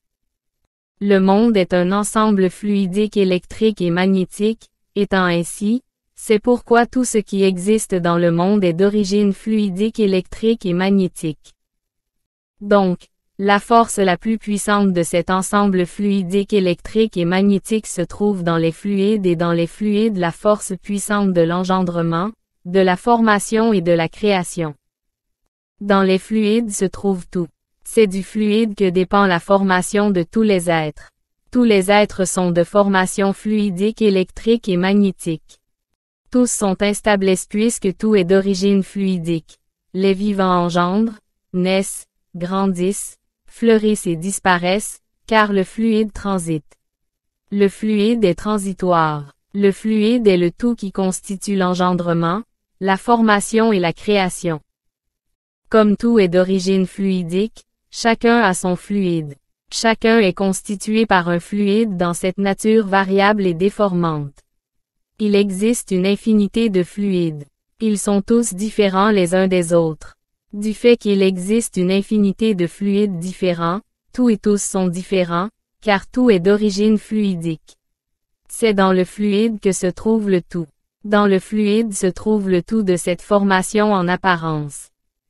Le monde est un ensemble fluidique électrique et magnétique, étant ainsi, c'est pourquoi tout ce qui existe dans le monde est d'origine fluidique électrique et magnétique. Donc, la force la plus puissante de cet ensemble fluidique électrique et magnétique se trouve dans les fluides et dans les fluides la force puissante de l'engendrement, de la formation et de la création. Dans les fluides se trouve tout. C'est du fluide que dépend la formation de tous les êtres. Tous les êtres sont de formation fluidique électrique et magnétique. Tous sont instables puisque tout est d'origine fluidique. Les vivants engendrent, naissent, grandissent, fleurissent et disparaissent, car le fluide transite. Le fluide est transitoire. Le fluide est le tout qui constitue l'engendrement, la formation et la création. Comme tout est d'origine fluidique, chacun a son fluide. Chacun est constitué par un fluide dans cette nature variable et déformante. Il existe une infinité de fluides. Ils sont tous différents les uns des autres. Du fait qu'il existe une infinité de fluides différents, tout et tous sont différents, car tout est d'origine fluidique. C'est dans le fluide que se trouve le tout. Dans le fluide se trouve le tout de cette formation en apparence.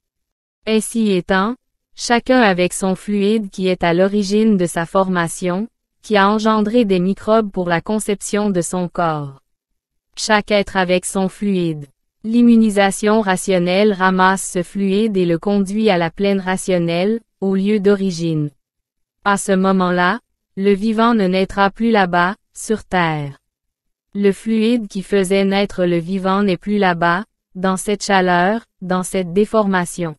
Ainsi étant, chacun avec son fluide qui est à l'origine de sa formation, qui a engendré des microbes pour la conception de son corps. Chaque être avec son fluide. L'immunisation rationnelle ramasse ce fluide et le conduit à la pleine rationnelle, au lieu d'origine. À ce moment-là, le vivant ne naîtra plus là-bas, sur terre. Le fluide qui faisait naître le vivant n'est plus là-bas, dans cette chaleur, dans cette déformation.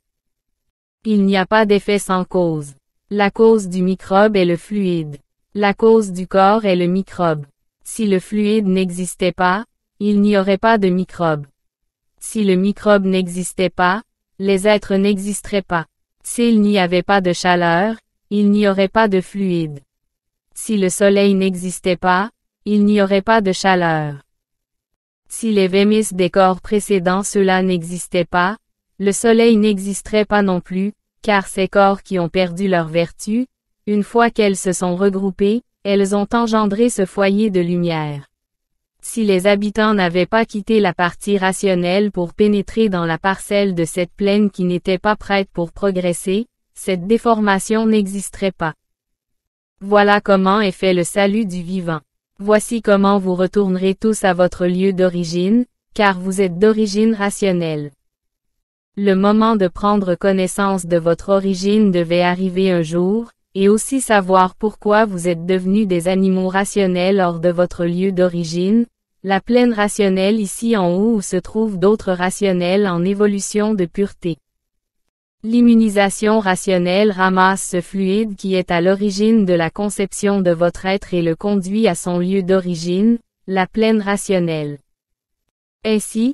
Il n'y a pas d'effet sans cause. La cause du microbe est le fluide. La cause du corps est le microbe. Si le fluide n'existait pas, il n'y aurait pas de microbe. Si le microbe n'existait pas, les êtres n'existeraient pas. S'il n'y avait pas de chaleur, il n'y aurait pas de fluide. Si le soleil n'existait pas, il n'y aurait pas de chaleur. Si les vémis des corps précédents ceux-là n'existaient pas, le soleil n'existerait pas non plus, car ces corps qui ont perdu leur vertu, une fois qu'elles se sont regroupées, elles ont engendré ce foyer de lumière. Si les habitants n'avaient pas quitté la partie rationnelle pour pénétrer dans la parcelle de cette plaine qui n'était pas prête pour progresser, cette déformation n'existerait pas. Voilà comment est fait le salut du vivant. Voici comment vous retournerez tous à votre lieu d'origine, car vous êtes d'origine rationnelle. Le moment de prendre connaissance de votre origine devait arriver un jour, et aussi savoir pourquoi vous êtes devenus des animaux rationnels hors de votre lieu d'origine, la plaine rationnelle ici en haut où se trouvent d'autres rationnels en évolution de pureté. L'immunisation rationnelle ramasse ce fluide qui est à l'origine de la conception de votre être et le conduit à son lieu d'origine, la plaine rationnelle. Ainsi,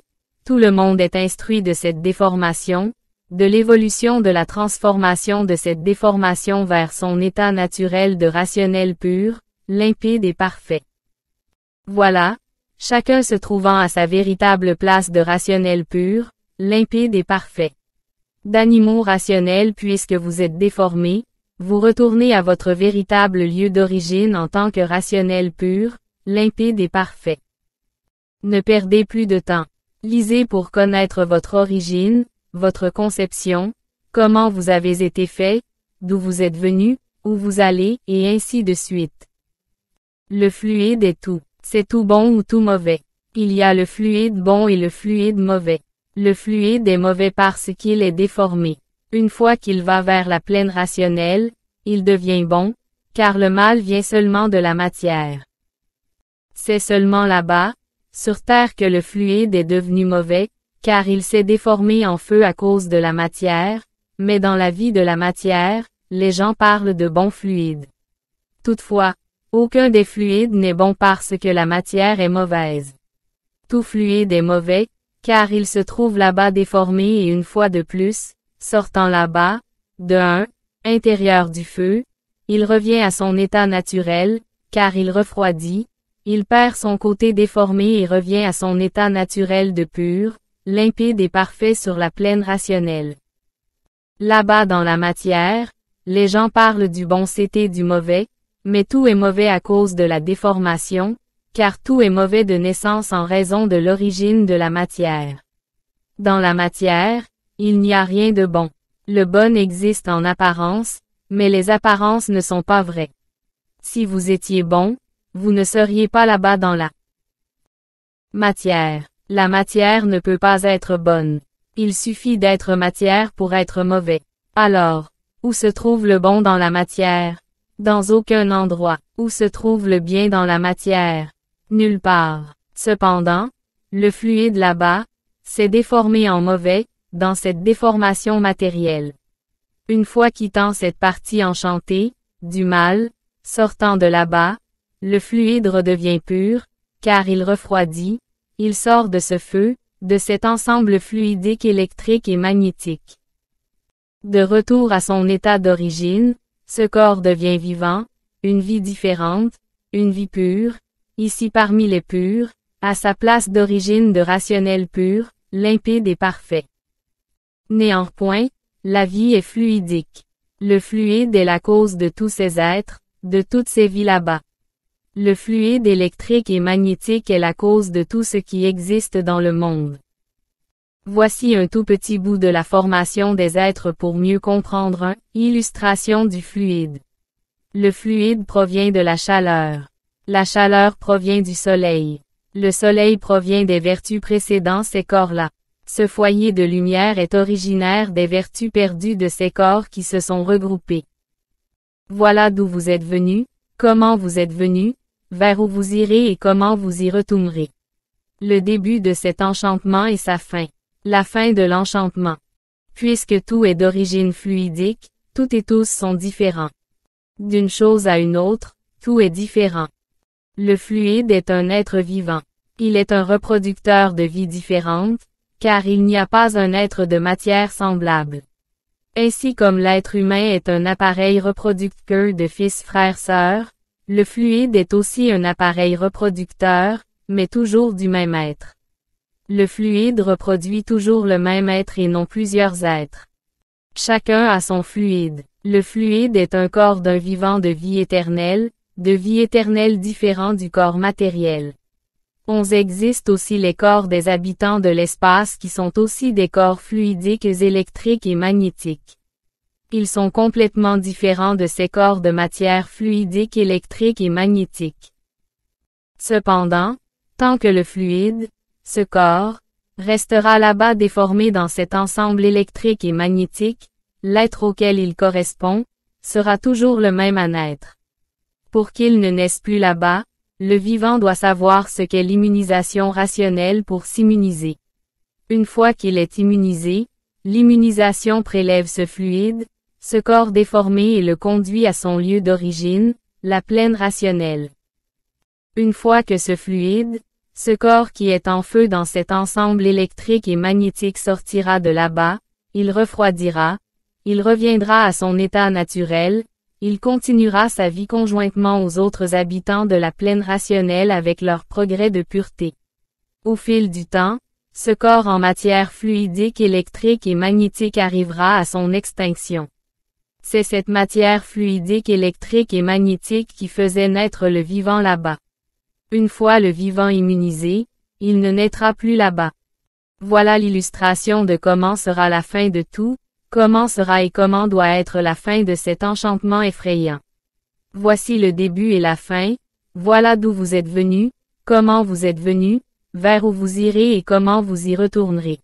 Tout le monde est instruit de cette déformation, de l'évolution de la transformation de cette déformation vers son état naturel de rationnel pur, limpide et parfait. Voilà, chacun se trouvant à sa véritable place de rationnel pur, limpide et parfait. D'animaux rationnels puisque vous êtes déformés, vous retournez à votre véritable lieu d'origine en tant que rationnel pur, limpide et parfait. Ne perdez plus de temps. Lisez pour connaître votre origine, votre conception, comment vous avez été fait, d'où vous êtes venu, où vous allez, et ainsi de suite. Le fluide est tout. C'est tout bon ou tout mauvais. Il y a le fluide bon et le fluide mauvais. Le fluide est mauvais parce qu'il est déformé. Une fois qu'il va vers la pleine rationnelle, il devient bon, car le mal vient seulement de la matière. C'est seulement là-bas, sur terre que le fluide est devenu mauvais, car il s'est déformé en feu à cause de la matière, mais dans la vie de la matière, les gens parlent de bon fluide. Toutefois, aucun des fluides n'est bon parce que la matière est mauvaise. Tout fluide est mauvais, car il se trouve là-bas déformé et une fois de plus, sortant là-bas, de un, intérieur du feu, il revient à son état naturel, car il refroidit, il perd son côté déformé et revient à son état naturel de pur, limpide et parfait sur la plaine rationnelle. Là-bas dans la matière, les gens parlent du bon c'était du mauvais, mais tout est mauvais à cause de la déformation, car tout est mauvais de naissance en raison de l'origine de la matière. Dans la matière, il n'y a rien de bon. Le bon existe en apparence, mais les apparences ne sont pas vraies. Si vous étiez bon, vous ne seriez pas là-bas dans la matière. La matière ne peut pas être bonne. Il suffit d'être matière pour être mauvais. Alors, où se trouve le bon dans la matière? Dans aucun endroit. Où se trouve le bien dans la matière? Nulle part. Cependant, le fluide là-bas, s'est déformé en mauvais, dans cette déformation matérielle. Une fois quittant cette partie enchantée, du mal, sortant de là-bas, le fluide redevient pur, car il refroidit, il sort de ce feu, de cet ensemble fluidique électrique et magnétique. De retour à son état d'origine, ce corps devient vivant, une vie différente, une vie pure, ici parmi les purs, à sa place d'origine de rationnel pur, limpide et parfait. Néanmoins, la vie est fluidique. Le fluide est la cause de tous ces êtres, de toutes ces vies là-bas. Le fluide électrique et magnétique est la cause de tout ce qui existe dans le monde. Voici un tout petit bout de la formation des êtres pour mieux comprendre un, illustration du fluide. Le fluide provient de la chaleur. La chaleur provient du soleil. Le soleil provient des vertus précédant ces corps-là. Ce foyer de lumière est originaire des vertus perdues de ces corps qui se sont regroupés. Voilà d'où vous êtes venus, comment vous êtes venus, vers où vous irez et comment vous y retournerez. Le début de cet enchantement et sa fin. La fin de l'enchantement. Puisque tout est d'origine fluidique, tout et tous sont différents. D'une chose à une autre, tout est différent. Le fluide est un être vivant. Il est un reproducteur de vie différente, car il n'y a pas un être de matière semblable. Ainsi comme l'être humain est un appareil reproducteur de fils frères sœurs, le fluide est aussi un appareil reproducteur, mais toujours du même être. Le fluide reproduit toujours le même être et non plusieurs êtres. Chacun a son fluide. Le fluide est un corps d'un vivant de vie éternelle, de vie éternelle différent du corps matériel. On existe aussi les corps des habitants de l'espace qui sont aussi des corps fluidiques électriques et magnétiques. Ils sont complètement différents de ces corps de matière fluidique électrique et magnétique. Cependant, tant que le fluide, ce corps, restera là-bas déformé dans cet ensemble électrique et magnétique, l'être auquel il correspond, sera toujours le même à naître. Pour qu'il ne naisse plus là-bas, le vivant doit savoir ce qu'est l'immunisation rationnelle pour s'immuniser. Une fois qu'il est immunisé, l'immunisation prélève ce fluide, ce corps déformé et le conduit à son lieu d'origine, la plaine rationnelle. Une fois que ce fluide, Ce corps qui est en feu dans cet ensemble électrique et magnétique sortira de là-bas, il refroidira, il reviendra à son état naturel, il continuera sa vie conjointement aux autres habitants de la plaine rationnelle avec leur progrès de pureté. Au fil du temps, ce corps en matière fluidique, électrique et magnétique arrivera à son extinction. C'est cette matière fluidique, électrique et magnétique qui faisait naître le vivant là-bas. Une fois le vivant immunisé, il ne naîtra plus là-bas. Voilà l'illustration de comment sera la fin de tout, comment sera et comment doit être la fin de cet enchantement effrayant. Voici le début et la fin, voilà d'où vous êtes venus, comment vous êtes venus, vers où vous irez et comment vous y retournerez.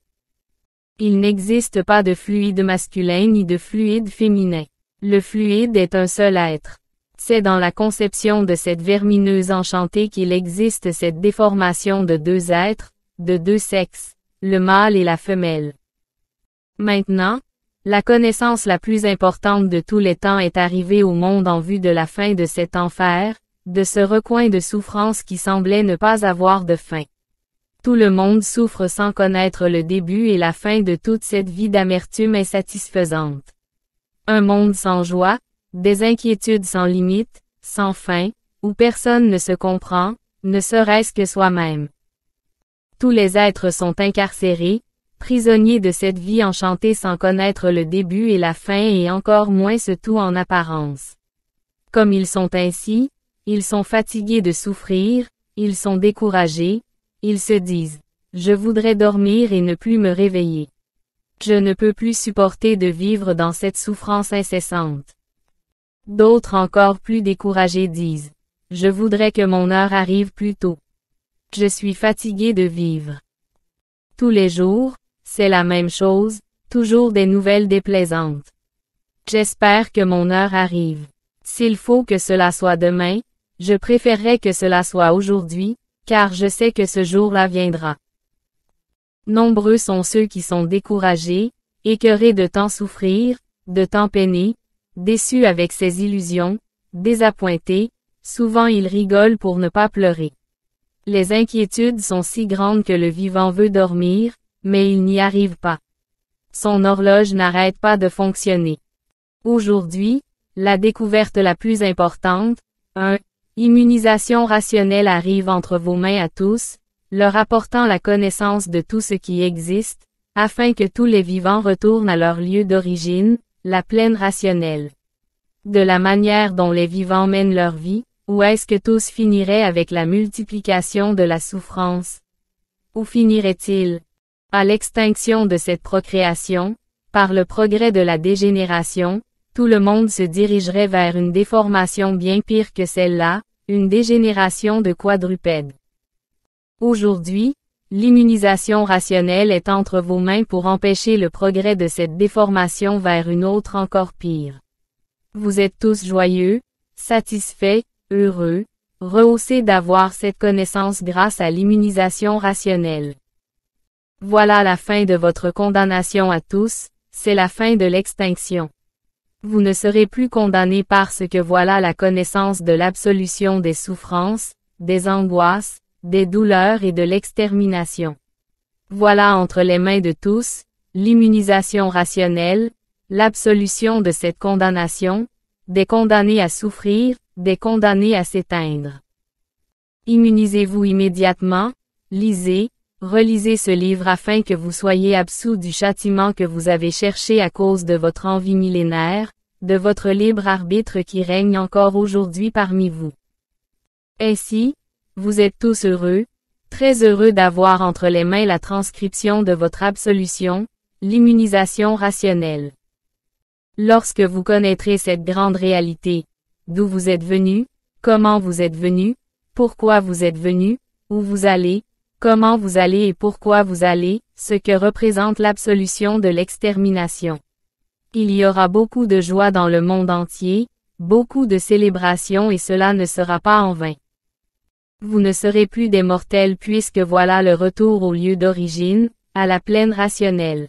Il n'existe pas de fluide masculin ni de fluide féminin. Le fluide est un seul être. C'est dans la conception de cette vermineuse enchantée qu'il existe cette déformation de deux êtres, de deux sexes, le mâle et la femelle. Maintenant, la connaissance la plus importante de tous les temps est arrivée au monde en vue de la fin de cet enfer, de ce recoin de souffrance qui semblait ne pas avoir de fin. Tout le monde souffre sans connaître le début et la fin de toute cette vie d'amertume insatisfaisante. Un monde sans joie, des inquiétudes sans limite, sans fin, où personne ne se comprend, ne serait-ce que soi-même. Tous les êtres sont incarcérés, prisonniers de cette vie enchantée sans connaître le début et la fin et encore moins ce tout en apparence. Comme ils sont ainsi, ils sont fatigués de souffrir, ils sont découragés, ils se disent « Je voudrais dormir et ne plus me réveiller. Je ne peux plus supporter de vivre dans cette souffrance incessante. » D'autres encore plus découragés disent « Je voudrais que mon heure arrive plus tôt. Je suis fatigué de vivre. » Tous les jours, c'est la même chose, toujours des nouvelles déplaisantes. J'espère que mon heure arrive. S'il faut que cela soit demain, je préférerais que cela soit aujourd'hui, car je sais que ce jour-là viendra. Nombreux sont ceux qui sont découragés, écœurés de tant souffrir, de tant peiner, déçus avec ses illusions, désappointés, souvent ils rigolent pour ne pas pleurer. Les inquiétudes sont si grandes que le vivant veut dormir, mais il n'y arrive pas. Son horloge n'arrête pas de fonctionner. Aujourd'hui, la découverte la plus importante, un immunisation rationnelle arrive entre vos mains à tous, leur apportant la connaissance de tout ce qui existe, afin que tous les vivants retournent à leur lieu d'origine, la plaine rationnelle. De la manière dont les vivants mènent leur vie, où est-ce que tous finiraient avec la multiplication de la souffrance? Où finirait-il? À l'extinction de cette procréation, par le progrès de la dégénération, tout le monde se dirigerait vers une déformation bien pire que celle-là, une dégénération de quadrupède. Aujourd'hui, l'immunisation rationnelle est entre vos mains pour empêcher le progrès de cette déformation vers une autre encore pire. Vous êtes tous joyeux, satisfaits, heureux, rehaussés d'avoir cette connaissance grâce à l'immunisation rationnelle. Voilà la fin de votre condamnation à tous, c'est la fin de l'extinction. Vous ne serez plus condamnés parce que voilà la connaissance de l'absolution des souffrances, des angoisses, des douleurs et de l'extermination. Voilà entre les mains de tous, l'immunisation rationnelle, l'absolution de cette condamnation, des condamnés à souffrir, des condamnés à s'éteindre. Immunisez-vous immédiatement, lisez, relisez ce livre afin que vous soyez absous du châtiment que vous avez cherché à cause de votre envie millénaire, de votre libre arbitre qui règne encore aujourd'hui parmi vous. Ainsi, vous êtes tous heureux, très heureux d'avoir entre les mains la transcription de votre absolution, l'immunisation rationnelle. Lorsque vous connaîtrez cette grande réalité, d'où vous êtes venu, comment vous êtes venu, pourquoi vous êtes venu, où vous allez, comment vous allez et pourquoi vous allez, ce que représente l'absolution de l'extermination. Il y aura beaucoup de joie dans le monde entier, beaucoup de célébrations et cela ne sera pas en vain. Vous ne serez plus des mortels puisque voilà le retour au lieu d'origine, à la plaine rationnelle.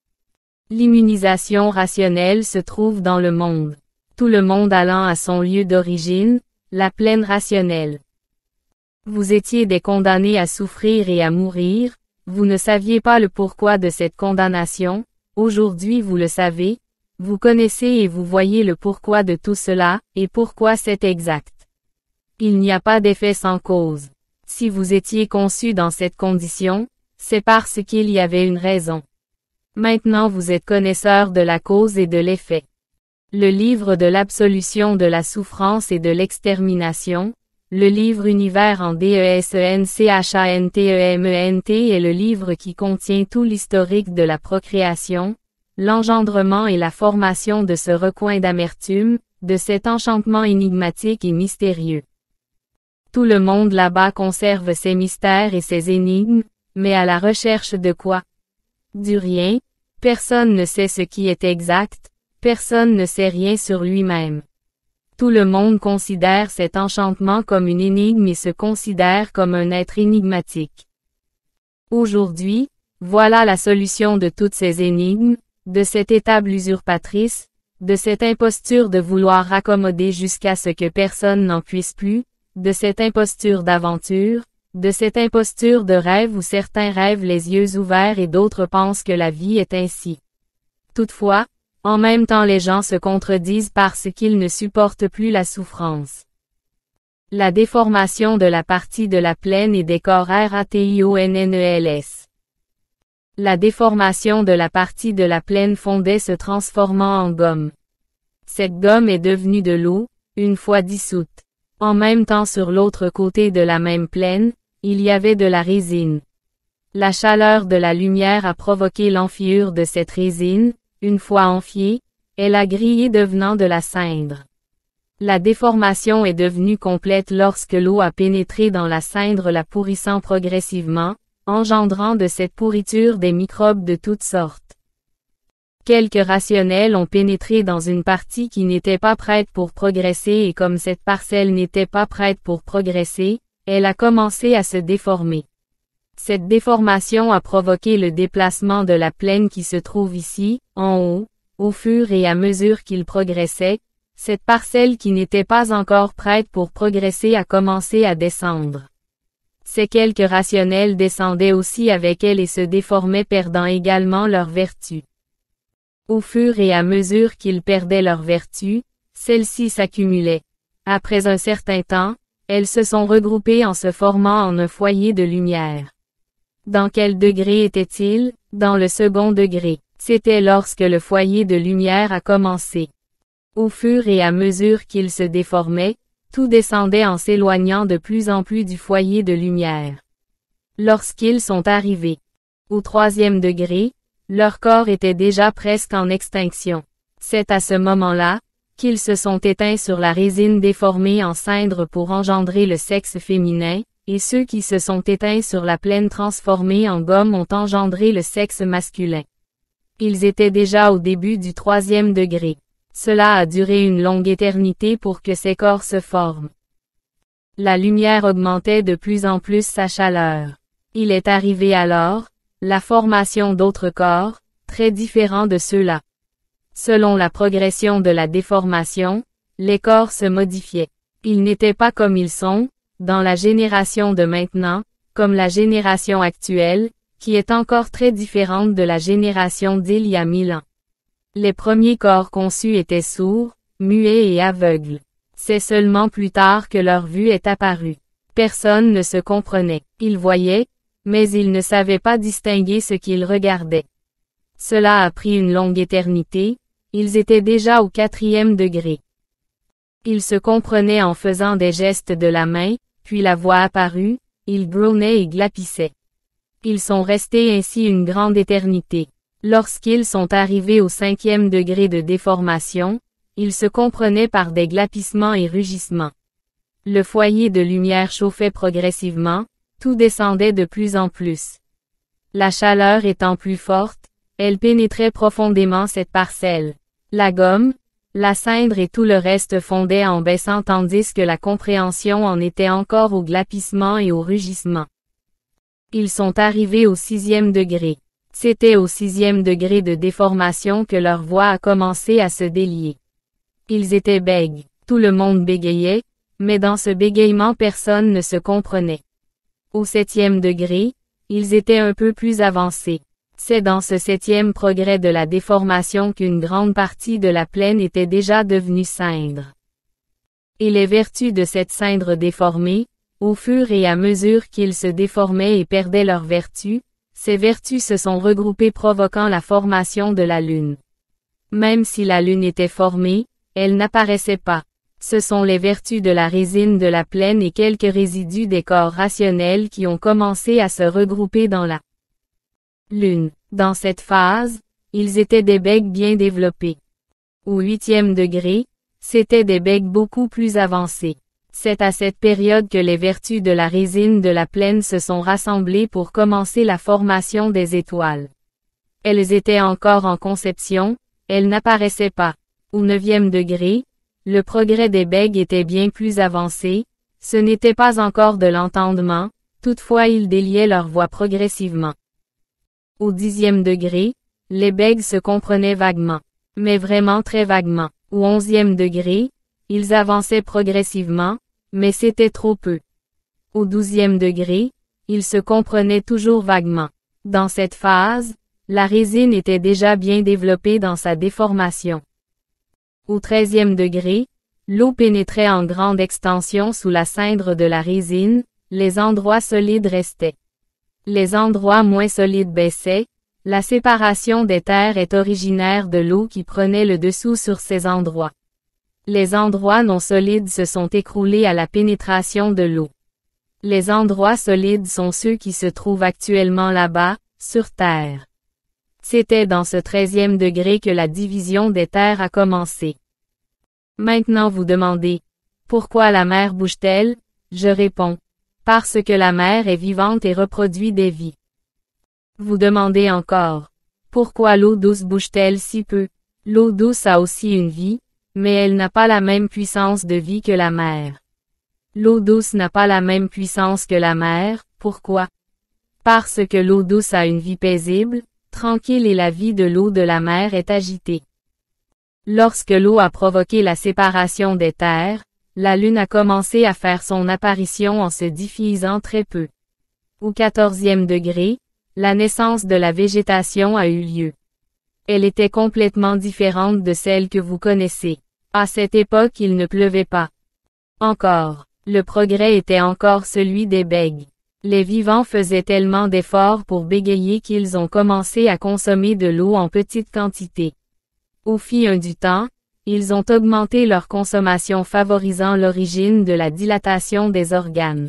L'immunisation rationnelle se trouve dans le monde. Tout le monde allant à son lieu d'origine, la plaine rationnelle. Vous étiez des condamnés à souffrir et à mourir, vous ne saviez pas le pourquoi de cette condamnation, aujourd'hui vous le savez, vous connaissez et vous voyez le pourquoi de tout cela, et pourquoi c'est exact. Il n'y a pas d'effet sans cause. Si vous étiez conçu dans cette condition, c'est parce qu'il y avait une raison. Maintenant vous êtes connaisseur de la cause et de l'effet. Le livre de l'absolution de la souffrance et de l'extermination, le livre Univers en Descenthantement est le livre qui contient tout l'historique de la procréation, l'engendrement et la formation de ce recoin d'amertume, de cet enchantement énigmatique et mystérieux. Tout le monde là-bas conserve ses mystères et ses énigmes, mais à la recherche de quoi? Du rien, personne ne sait ce qui est exact, personne ne sait rien sur lui-même. Tout le monde considère cet enchantement comme une énigme et se considère comme un être énigmatique. Aujourd'hui, voilà la solution de toutes ces énigmes, de cette étable usurpatrice, de cette imposture de vouloir raccommoder jusqu'à ce que personne n'en puisse plus, de cette imposture d'aventure, de cette imposture de rêve où certains rêvent les yeux ouverts et d'autres pensent que la vie est ainsi. Toutefois, en même temps les gens se contredisent parce qu'ils ne supportent plus la souffrance. La déformation de la partie de la plaine et des corps ratonnels. La déformation de la partie de la plaine fondait se transformant en gomme. Cette gomme est devenue de l'eau, une fois dissoute. En même temps sur l'autre côté de la même plaine, il y avait de la résine. La chaleur de la lumière a provoqué l'enflure de cette résine. Une fois enfiée, elle a grillé devenant de la cendre. La déformation est devenue complète lorsque l'eau a pénétré dans la cendre la pourrissant progressivement, engendrant de cette pourriture des microbes de toutes sortes. Quelques rationnels ont pénétré dans une partie qui n'était pas prête pour progresser et comme cette parcelle n'était pas prête pour progresser, elle a commencé à se déformer. Cette déformation a provoqué le déplacement de la plaine qui se trouve ici, en haut, au fur et à mesure qu'il progressait, cette parcelle qui n'était pas encore prête pour progresser a commencé à descendre. Ces quelques rationnels descendaient aussi avec elle et se déformaient perdant également leur vertu. Au fur et à mesure qu'ils perdaient leur vertu, celles-ci s'accumulaient. Après un certain temps, elles se sont regroupées en se formant en un foyer de lumière. Dans quel degré était-il? Dans le second degré. C'était lorsque le foyer de lumière a commencé. Au fur et à mesure qu'il se déformait, tout descendait en s'éloignant de plus en plus du foyer de lumière. Lorsqu'ils sont arrivés au troisième degré, leur corps était déjà presque en extinction. C'est à ce moment-là qu'ils se sont éteints sur la résine déformée en cendre pour engendrer le sexe féminin, et ceux qui se sont éteints sur la plaine transformée en gomme ont engendré le sexe masculin. Ils étaient déjà au début du troisième degré. Cela a duré une longue éternité pour que ces corps se forment. La lumière augmentait de plus en plus sa chaleur. Il est arrivé alors, la formation d'autres corps, très différents de ceux-là. Selon la progression de la déformation, les corps se modifiaient. Ils n'étaient pas comme ils sont, dans la génération de maintenant, comme la génération actuelle, qui est encore très différente de la génération d'il y a mille ans. Les premiers corps conçus étaient sourds, muets et aveugles. C'est seulement plus tard que leur vue est apparue. Personne ne se comprenait. Ils voyaient, mais ils ne savaient pas distinguer ce qu'ils regardaient. Cela a pris une longue éternité, ils étaient déjà au quatrième degré. Ils se comprenaient en faisant des gestes de la main, puis la voix apparut, ils groanaient et glapissaient. Ils sont restés ainsi une grande éternité. Lorsqu'ils sont arrivés au cinquième degré de déformation, ils se comprenaient par des glapissements et rugissements. Le foyer de lumière chauffait progressivement, tout descendait de plus en plus. La chaleur étant plus forte, elle pénétrait profondément cette parcelle. La gomme, la cendre et tout le reste fondaient en baissant tandis que la compréhension en était encore au glapissement et au rugissement. Ils sont arrivés au sixième degré. C'était au sixième degré de déformation que leur voix a commencé à se délier. Ils étaient bègues. Tout le monde bégayait, mais dans ce bégaiement personne ne se comprenait. Au septième degré, ils étaient un peu plus avancés. C'est dans ce septième progrès de la déformation qu'une grande partie de la plaine était déjà devenue cendre. Et les vertus de cette cendre déformée, au fur et à mesure qu'ils se déformaient et perdaient leurs vertus, ces vertus se sont regroupées provoquant la formation de la Lune. Même si la Lune était formée, elle n'apparaissait pas. Ce sont les vertus de la résine de la plaine et quelques résidus des corps rationnels qui ont commencé à se regrouper dans la Lune. Dans cette phase, ils étaient des becs bien développés. Au huitième degré, c'étaient des becs beaucoup plus avancés. C'est à cette période que les vertus de la résine de la plaine se sont rassemblées pour commencer la formation des étoiles. Elles étaient encore en conception, elles n'apparaissaient pas. Au neuvième degré, le progrès des becs était bien plus avancé, ce n'était pas encore de l'entendement, toutefois ils déliaient leur voix progressivement. Au dixième degré, les becs se comprenaient vaguement, mais vraiment très vaguement. Au onzième degré, ils avançaient progressivement, mais c'était trop peu. Au douzième degré, ils se comprenaient toujours vaguement. Dans cette phase, la résine était déjà bien développée dans sa déformation. Au treizième degré, l'eau pénétrait en grande extension sous la cendre de la résine, les endroits solides restaient. Les endroits moins solides baissaient, la séparation des terres est originaire de l'eau qui prenait le dessous sur ces endroits. Les endroits non solides se sont écroulés à la pénétration de l'eau. Les endroits solides sont ceux qui se trouvent actuellement là-bas, sur Terre. C'était dans ce treizième degré que la division des terres a commencé. Maintenant vous demandez, pourquoi la mer bouge-t-elle? Je réponds, parce que la mer est vivante et reproduit des vies. Vous demandez encore, pourquoi l'eau douce bouge-t-elle si peu? L'eau douce a aussi une vie, mais elle n'a pas la même puissance de vie que la mer. L'eau douce n'a pas la même puissance que la mer, pourquoi? Parce que l'eau douce a une vie paisible, tranquille et la vie de l'eau de la mer est agitée. Lorsque l'eau a provoqué la séparation des terres, la Lune a commencé à faire son apparition en se diffusant très peu. Au quatorzième degré, la naissance de la végétation a eu lieu. Elle était complètement différente de celle que vous connaissez. À cette époque il ne pleuvait pas. Encore, le progrès était encore celui des becs. Les vivants faisaient tellement d'efforts pour bégayer qu'ils ont commencé à consommer de l'eau en petite quantité. Au fil du temps, ils ont augmenté leur consommation favorisant l'origine de la dilatation des organes.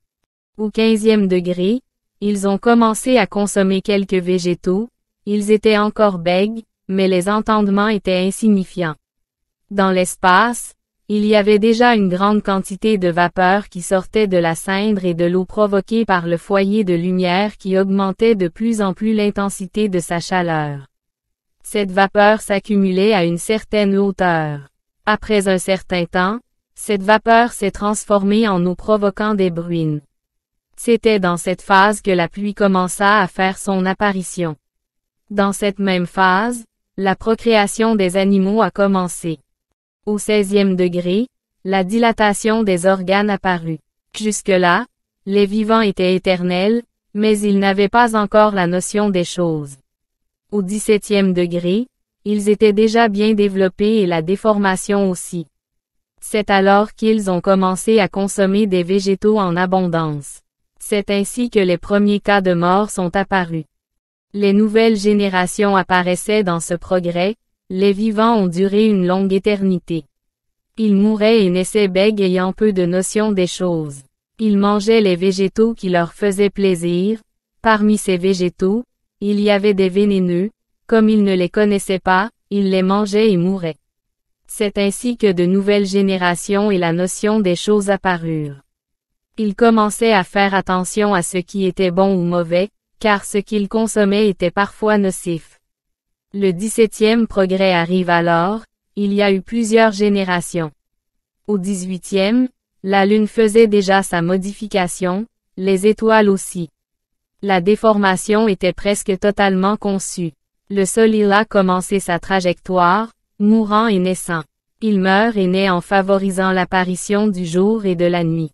Au quinzième degré, ils ont commencé à consommer quelques végétaux, ils étaient encore becs, mais les entendements étaient insignifiants. Dans l'espace, il y avait déjà une grande quantité de vapeur qui sortait de la cendre et de l'eau provoquée par le foyer de lumière qui augmentait de plus en plus l'intensité de sa chaleur. Cette vapeur s'accumulait à une certaine hauteur. Après un certain temps, cette vapeur s'est transformée en eau provoquant des bruines. C'était dans cette phase que la pluie commença à faire son apparition. Dans cette même phase, la procréation des animaux a commencé. Au seizième degré, la dilatation des organes apparut. Jusque-là, les vivants étaient éternels, mais ils n'avaient pas encore la notion des choses. Au dix-septième degré, ils étaient déjà bien développés et la déformation aussi. C'est alors qu'ils ont commencé à consommer des végétaux en abondance. C'est ainsi que les premiers cas de mort sont apparus. Les nouvelles générations apparaissaient dans ce progrès, les vivants ont duré une longue éternité. Ils mouraient et naissaient becs ayant peu de notion des choses. Ils mangeaient les végétaux qui leur faisaient plaisir. Parmi ces végétaux, il y avait des vénéneux, comme ils ne les connaissaient pas, ils les mangeaient et mouraient. C'est ainsi que de nouvelles générations et la notion des choses apparurent. Ils commençaient à faire attention à ce qui était bon ou mauvais, car ce qu'ils consommaient était parfois nocif. Le dix-septième progrès arrive alors, il y a eu plusieurs générations. Au dix-huitième, la Lune faisait déjà sa modification, les étoiles aussi. La déformation était presque totalement conçue. Le Soleil a commencé sa trajectoire, mourant et naissant. Il meurt et naît en favorisant l'apparition du jour et de la nuit.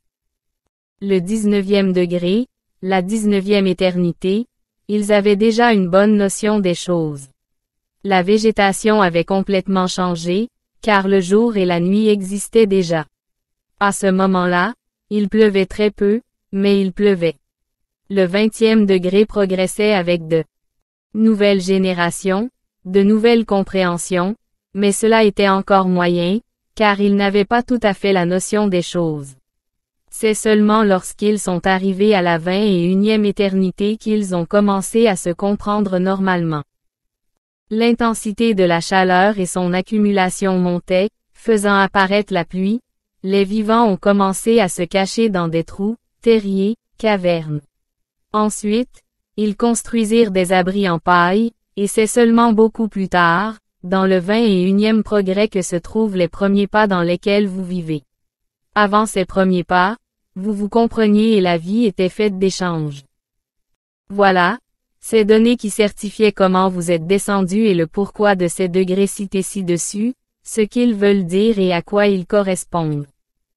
Le dix-neuvième degré, la dix-neuvième éternité, ils avaient déjà une bonne notion des choses. La végétation avait complètement changé, car le jour et la nuit existaient déjà. À ce moment-là, il pleuvait très peu, mais il pleuvait. Le vingtième degré progressait avec de nouvelles générations, de nouvelles compréhensions, mais cela était encore moyen, car ils n'avaient pas tout à fait la notion des choses. C'est seulement lorsqu'ils sont arrivés à la vingt et unième éternité qu'ils ont commencé à se comprendre normalement. L'intensité de la chaleur et son accumulation montaient, faisant apparaître la pluie. Les vivants ont commencé à se cacher dans des trous, terriers, cavernes. Ensuite, ils construisirent des abris en paille, et c'est seulement beaucoup plus tard, dans le vingt et unième progrès que se trouvent les premiers pas dans lesquels vous vivez. Avant ces premiers pas, vous vous compreniez et la vie était faite d'échanges. Voilà, ces données qui certifiaient comment vous êtes descendu et le pourquoi de ces degrés cités ci-dessus, ce qu'ils veulent dire et à quoi ils correspondent.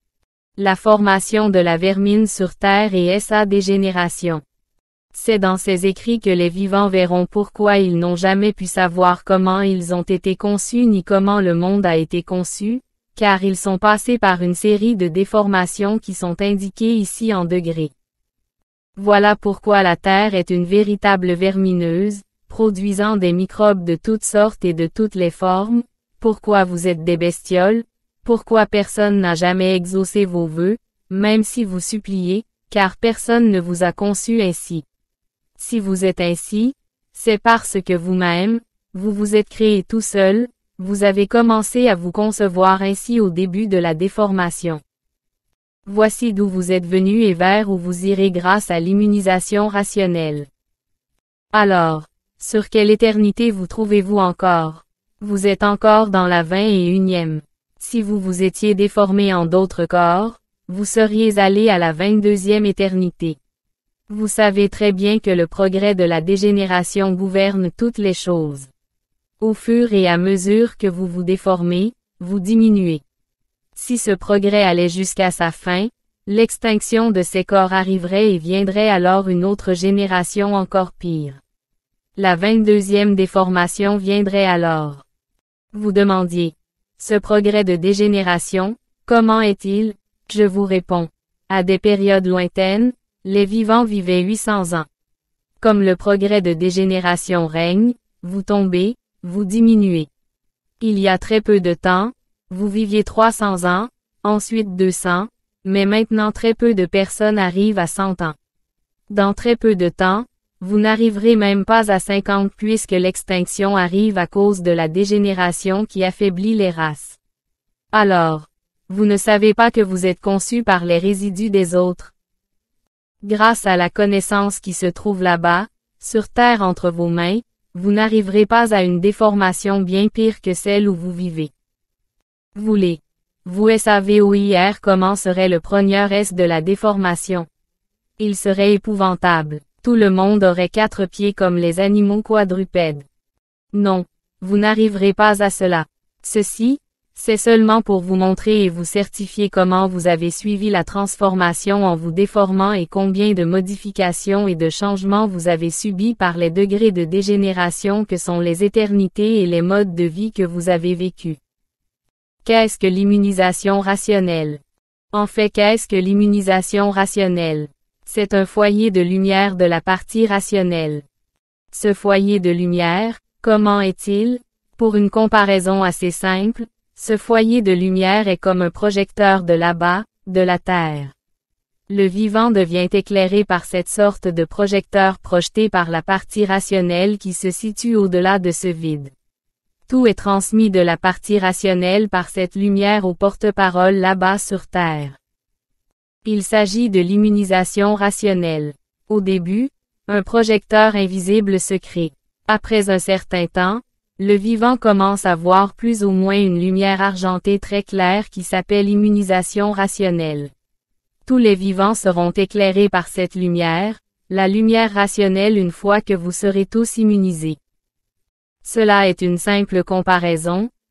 La formation de la vermine sur Terre et sa dégénération. C'est dans ces écrits que les vivants verront pourquoi ils n'ont jamais pu savoir comment ils ont été conçus ni comment le monde a été conçu, car ils sont passés par une série de déformations qui sont indiquées ici en degrés. Voilà pourquoi la Terre est une véritable vermineuse, produisant des microbes de toutes sortes et de toutes les formes, pourquoi vous êtes des bestioles, pourquoi personne n'a jamais exaucé vos vœux, même si vous suppliez, car personne ne vous a conçu ainsi. Si vous êtes ainsi, c'est parce que vous-même, vous vous êtes créé tout seul, vous avez commencé à vous concevoir ainsi au début de la déformation. Voici d'où vous êtes venu et vers où vous irez grâce à l'immunisation rationnelle. Alors, sur quelle éternité vous trouvez-vous encore? Vous êtes encore dans la vingt et unième. Si vous vous étiez déformé en d'autres corps, vous seriez allé à la vingt-deuxième éternité. Vous savez très bien que le progrès de la dégénération gouverne toutes les choses. Au fur et à mesure que vous vous déformez, vous diminuez. Si ce progrès allait jusqu'à sa fin, l'extinction de ces corps arriverait et viendrait alors une autre génération encore pire. La vingt-deuxième déformation viendrait alors. Vous demandiez, ce progrès de dégénération, comment est-il? Je vous réponds, à des périodes lointaines, les vivants vivaient huit cents ans. Comme le progrès de dégénération règne, vous tombez, vous diminuez. Il y a très peu de temps, vous viviez trois cents ans, ensuite deux cents, mais maintenant très peu de personnes arrivent à cent ans. Dans très peu de temps, vous n'arriverez même pas à cinquante puisque l'extinction arrive à cause de la dégénération qui affaiblit les races. Alors, vous ne savez pas que vous êtes conçu par les résidus des autres. Grâce à la connaissance qui se trouve là-bas, sur Terre entre vos mains, vous n'arriverez pas à une déformation bien pire que celle où vous vivez. Voulez. Vous savez comment serait le progrès de la déformation. Il serait épouvantable. Tout le monde aurait quatre pieds comme les animaux quadrupèdes. Non, vous n'arriverez pas à cela. Ceci, c'est seulement pour vous montrer et vous certifier comment vous avez suivi la transformation en vous déformant et combien de modifications et de changements vous avez subis par les degrés de dégénération que sont les éternités et les modes de vie que vous avez vécus. Qu'est-ce que l'immunisation rationnelle? En fait, qu'est-ce que l'immunisation rationnelle? C'est un foyer de lumière de la partie rationnelle. Ce foyer de lumière, comment est-il? Pour une comparaison assez simple, ce foyer de lumière est comme un projecteur de là-bas, de la Terre. Le vivant devient éclairé par cette sorte de projecteur projeté par la partie rationnelle qui se situe au-delà de ce vide. Tout est transmis de la partie rationnelle par cette lumière au porte-parole là-bas sur Terre. Il s'agit de l'immunisation rationnelle. Au début, un projecteur invisible se crée. Après un certain temps, le vivant commence à voir plus ou moins une lumière argentée très claire qui s'appelle immunisation rationnelle. Tous les vivants seront éclairés par cette lumière, la lumière rationnelle une fois que vous serez tous immunisés. Cela est une simple comparaison,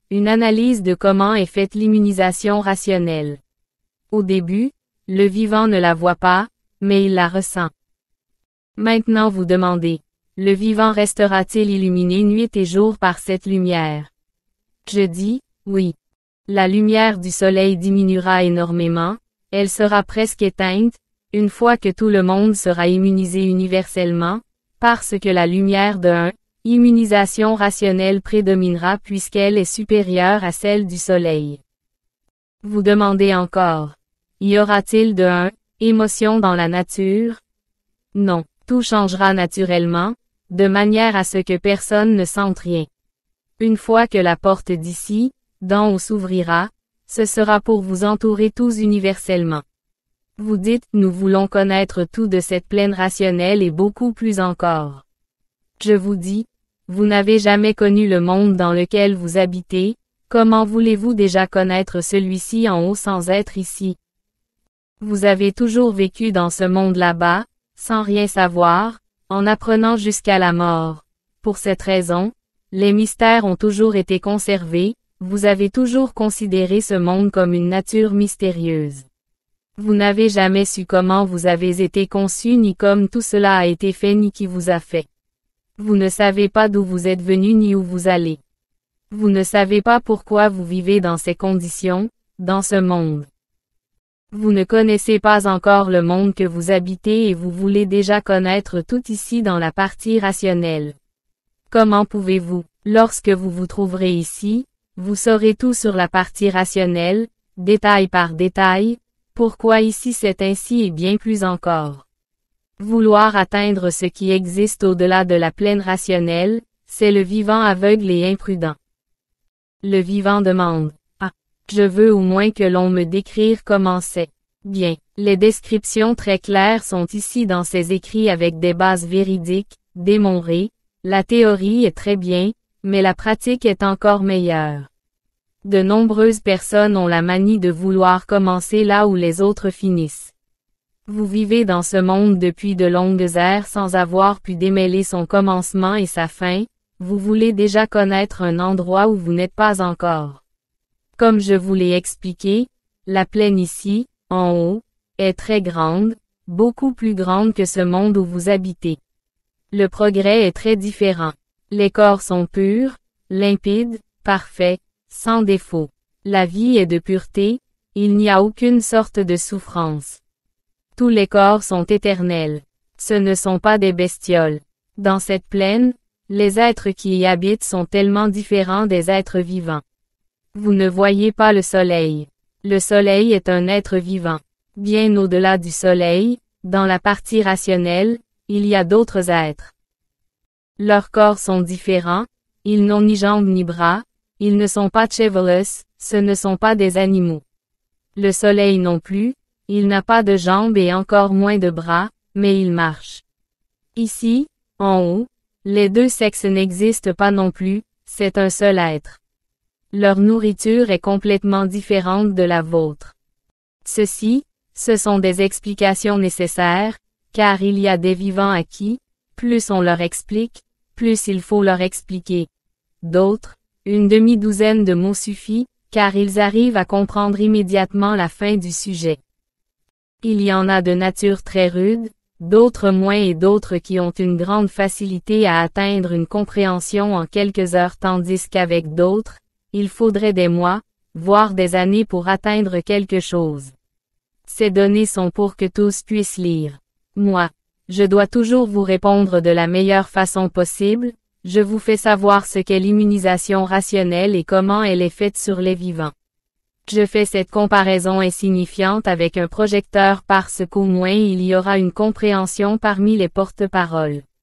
une analyse de comment est faite l'immunisation rationnelle. Au début, le vivant ne la voit pas, mais il la ressent. Maintenant vous demandez, le vivant restera-t-il illuminé nuit et jour par cette lumière? Je dis, oui. La lumière du soleil diminuera énormément, elle sera presque éteinte, une fois que tout le monde sera immunisé universellement, parce que la lumière de un, immunisation rationnelle prédominera puisqu'elle est supérieure à celle du soleil. Vous demandez encore, y aura-t-il de un, émotion dans la nature? Non, tout changera naturellement, de manière à ce que personne ne sente rien. Une fois que la porte d'ici, d'en haut s'ouvrira, ce sera pour vous entourer tous universellement. Vous dites, nous voulons connaître tout de cette plaine rationnelle et beaucoup plus encore. Je vous dis, vous n'avez jamais connu le monde dans lequel vous habitez, comment voulez-vous déjà connaître celui-ci en haut sans être ici? Vous avez toujours vécu dans ce monde là-bas, sans rien savoir, en apprenant jusqu'à la mort. Pour cette raison, les mystères ont toujours été conservés, vous avez toujours considéré ce monde comme une nature mystérieuse. Vous n'avez jamais su comment vous avez été conçu ni comme tout cela a été fait ni qui vous a fait. Vous ne savez pas d'où vous êtes venu ni où vous allez. Vous ne savez pas pourquoi vous vivez dans ces conditions, dans ce monde. Vous ne connaissez pas encore le monde que vous habitez et vous voulez déjà connaître tout ici dans la partie rationnelle. Comment pouvez-vous, lorsque vous vous trouverez ici, vous saurez tout sur la partie rationnelle, détail par détail, pourquoi ici c'est ainsi et bien plus encore. Vouloir atteindre ce qui existe au-delà de la plaine rationnelle, c'est le vivant aveugle et imprudent. Le vivant demande, ah, je veux au moins que l'on me décrire comment c'est. Bien, les descriptions très claires sont ici dans ces écrits avec des bases véridiques, démontrées, la théorie est très bien, mais la pratique est encore meilleure. De nombreuses personnes ont la manie de vouloir commencer là où les autres finissent. Vous vivez dans ce monde depuis de longues ères sans avoir pu démêler son commencement et sa fin, vous voulez déjà connaître un endroit où vous n'êtes pas encore. Comme je vous l'ai expliqué, la plaine ici, en haut, est très grande, beaucoup plus grande que ce monde où vous habitez. Le progrès est très différent. Les corps sont purs, limpides, parfaits, sans défaut. La vie est de pureté, il n'y a aucune sorte de souffrance. Tous les corps sont éternels. Ce ne sont pas des bestioles. Dans cette plaine, les êtres qui y habitent sont tellement différents des êtres vivants. Vous ne voyez pas le soleil. Le soleil est un être vivant. Bien au-delà du soleil, dans la partie rationnelle, il y a d'autres êtres. Leurs corps sont différents, ils n'ont ni jambes ni bras, ils ne sont pas chevelus, ce ne sont pas des animaux. Le soleil non plus, il n'a pas de jambes et encore moins de bras, mais il marche. Ici, en haut, les deux sexes n'existent pas non plus, c'est un seul être. Leur nourriture est complètement différente de la vôtre. Ceci, ce sont des explications nécessaires, car il y a des vivants à qui, plus on leur explique, plus il faut leur expliquer. D'autres, une demi-douzaine de mots suffit, car ils arrivent à comprendre immédiatement la fin du sujet. Il y en a de nature très rude, d'autres moins et d'autres qui ont une grande facilité à atteindre une compréhension en quelques heures tandis qu'avec d'autres, il faudrait des mois, voire des années pour atteindre quelque chose. Ces données sont pour que tous puissent lire. Moi, je dois toujours vous répondre de la meilleure façon possible, je vous fais savoir ce qu'est l'immunisation rationnelle et comment elle est faite sur les vivants. Je fais cette comparaison insignifiante avec un projecteur parce qu'au moins il y aura une compréhension parmi les porte-paroles.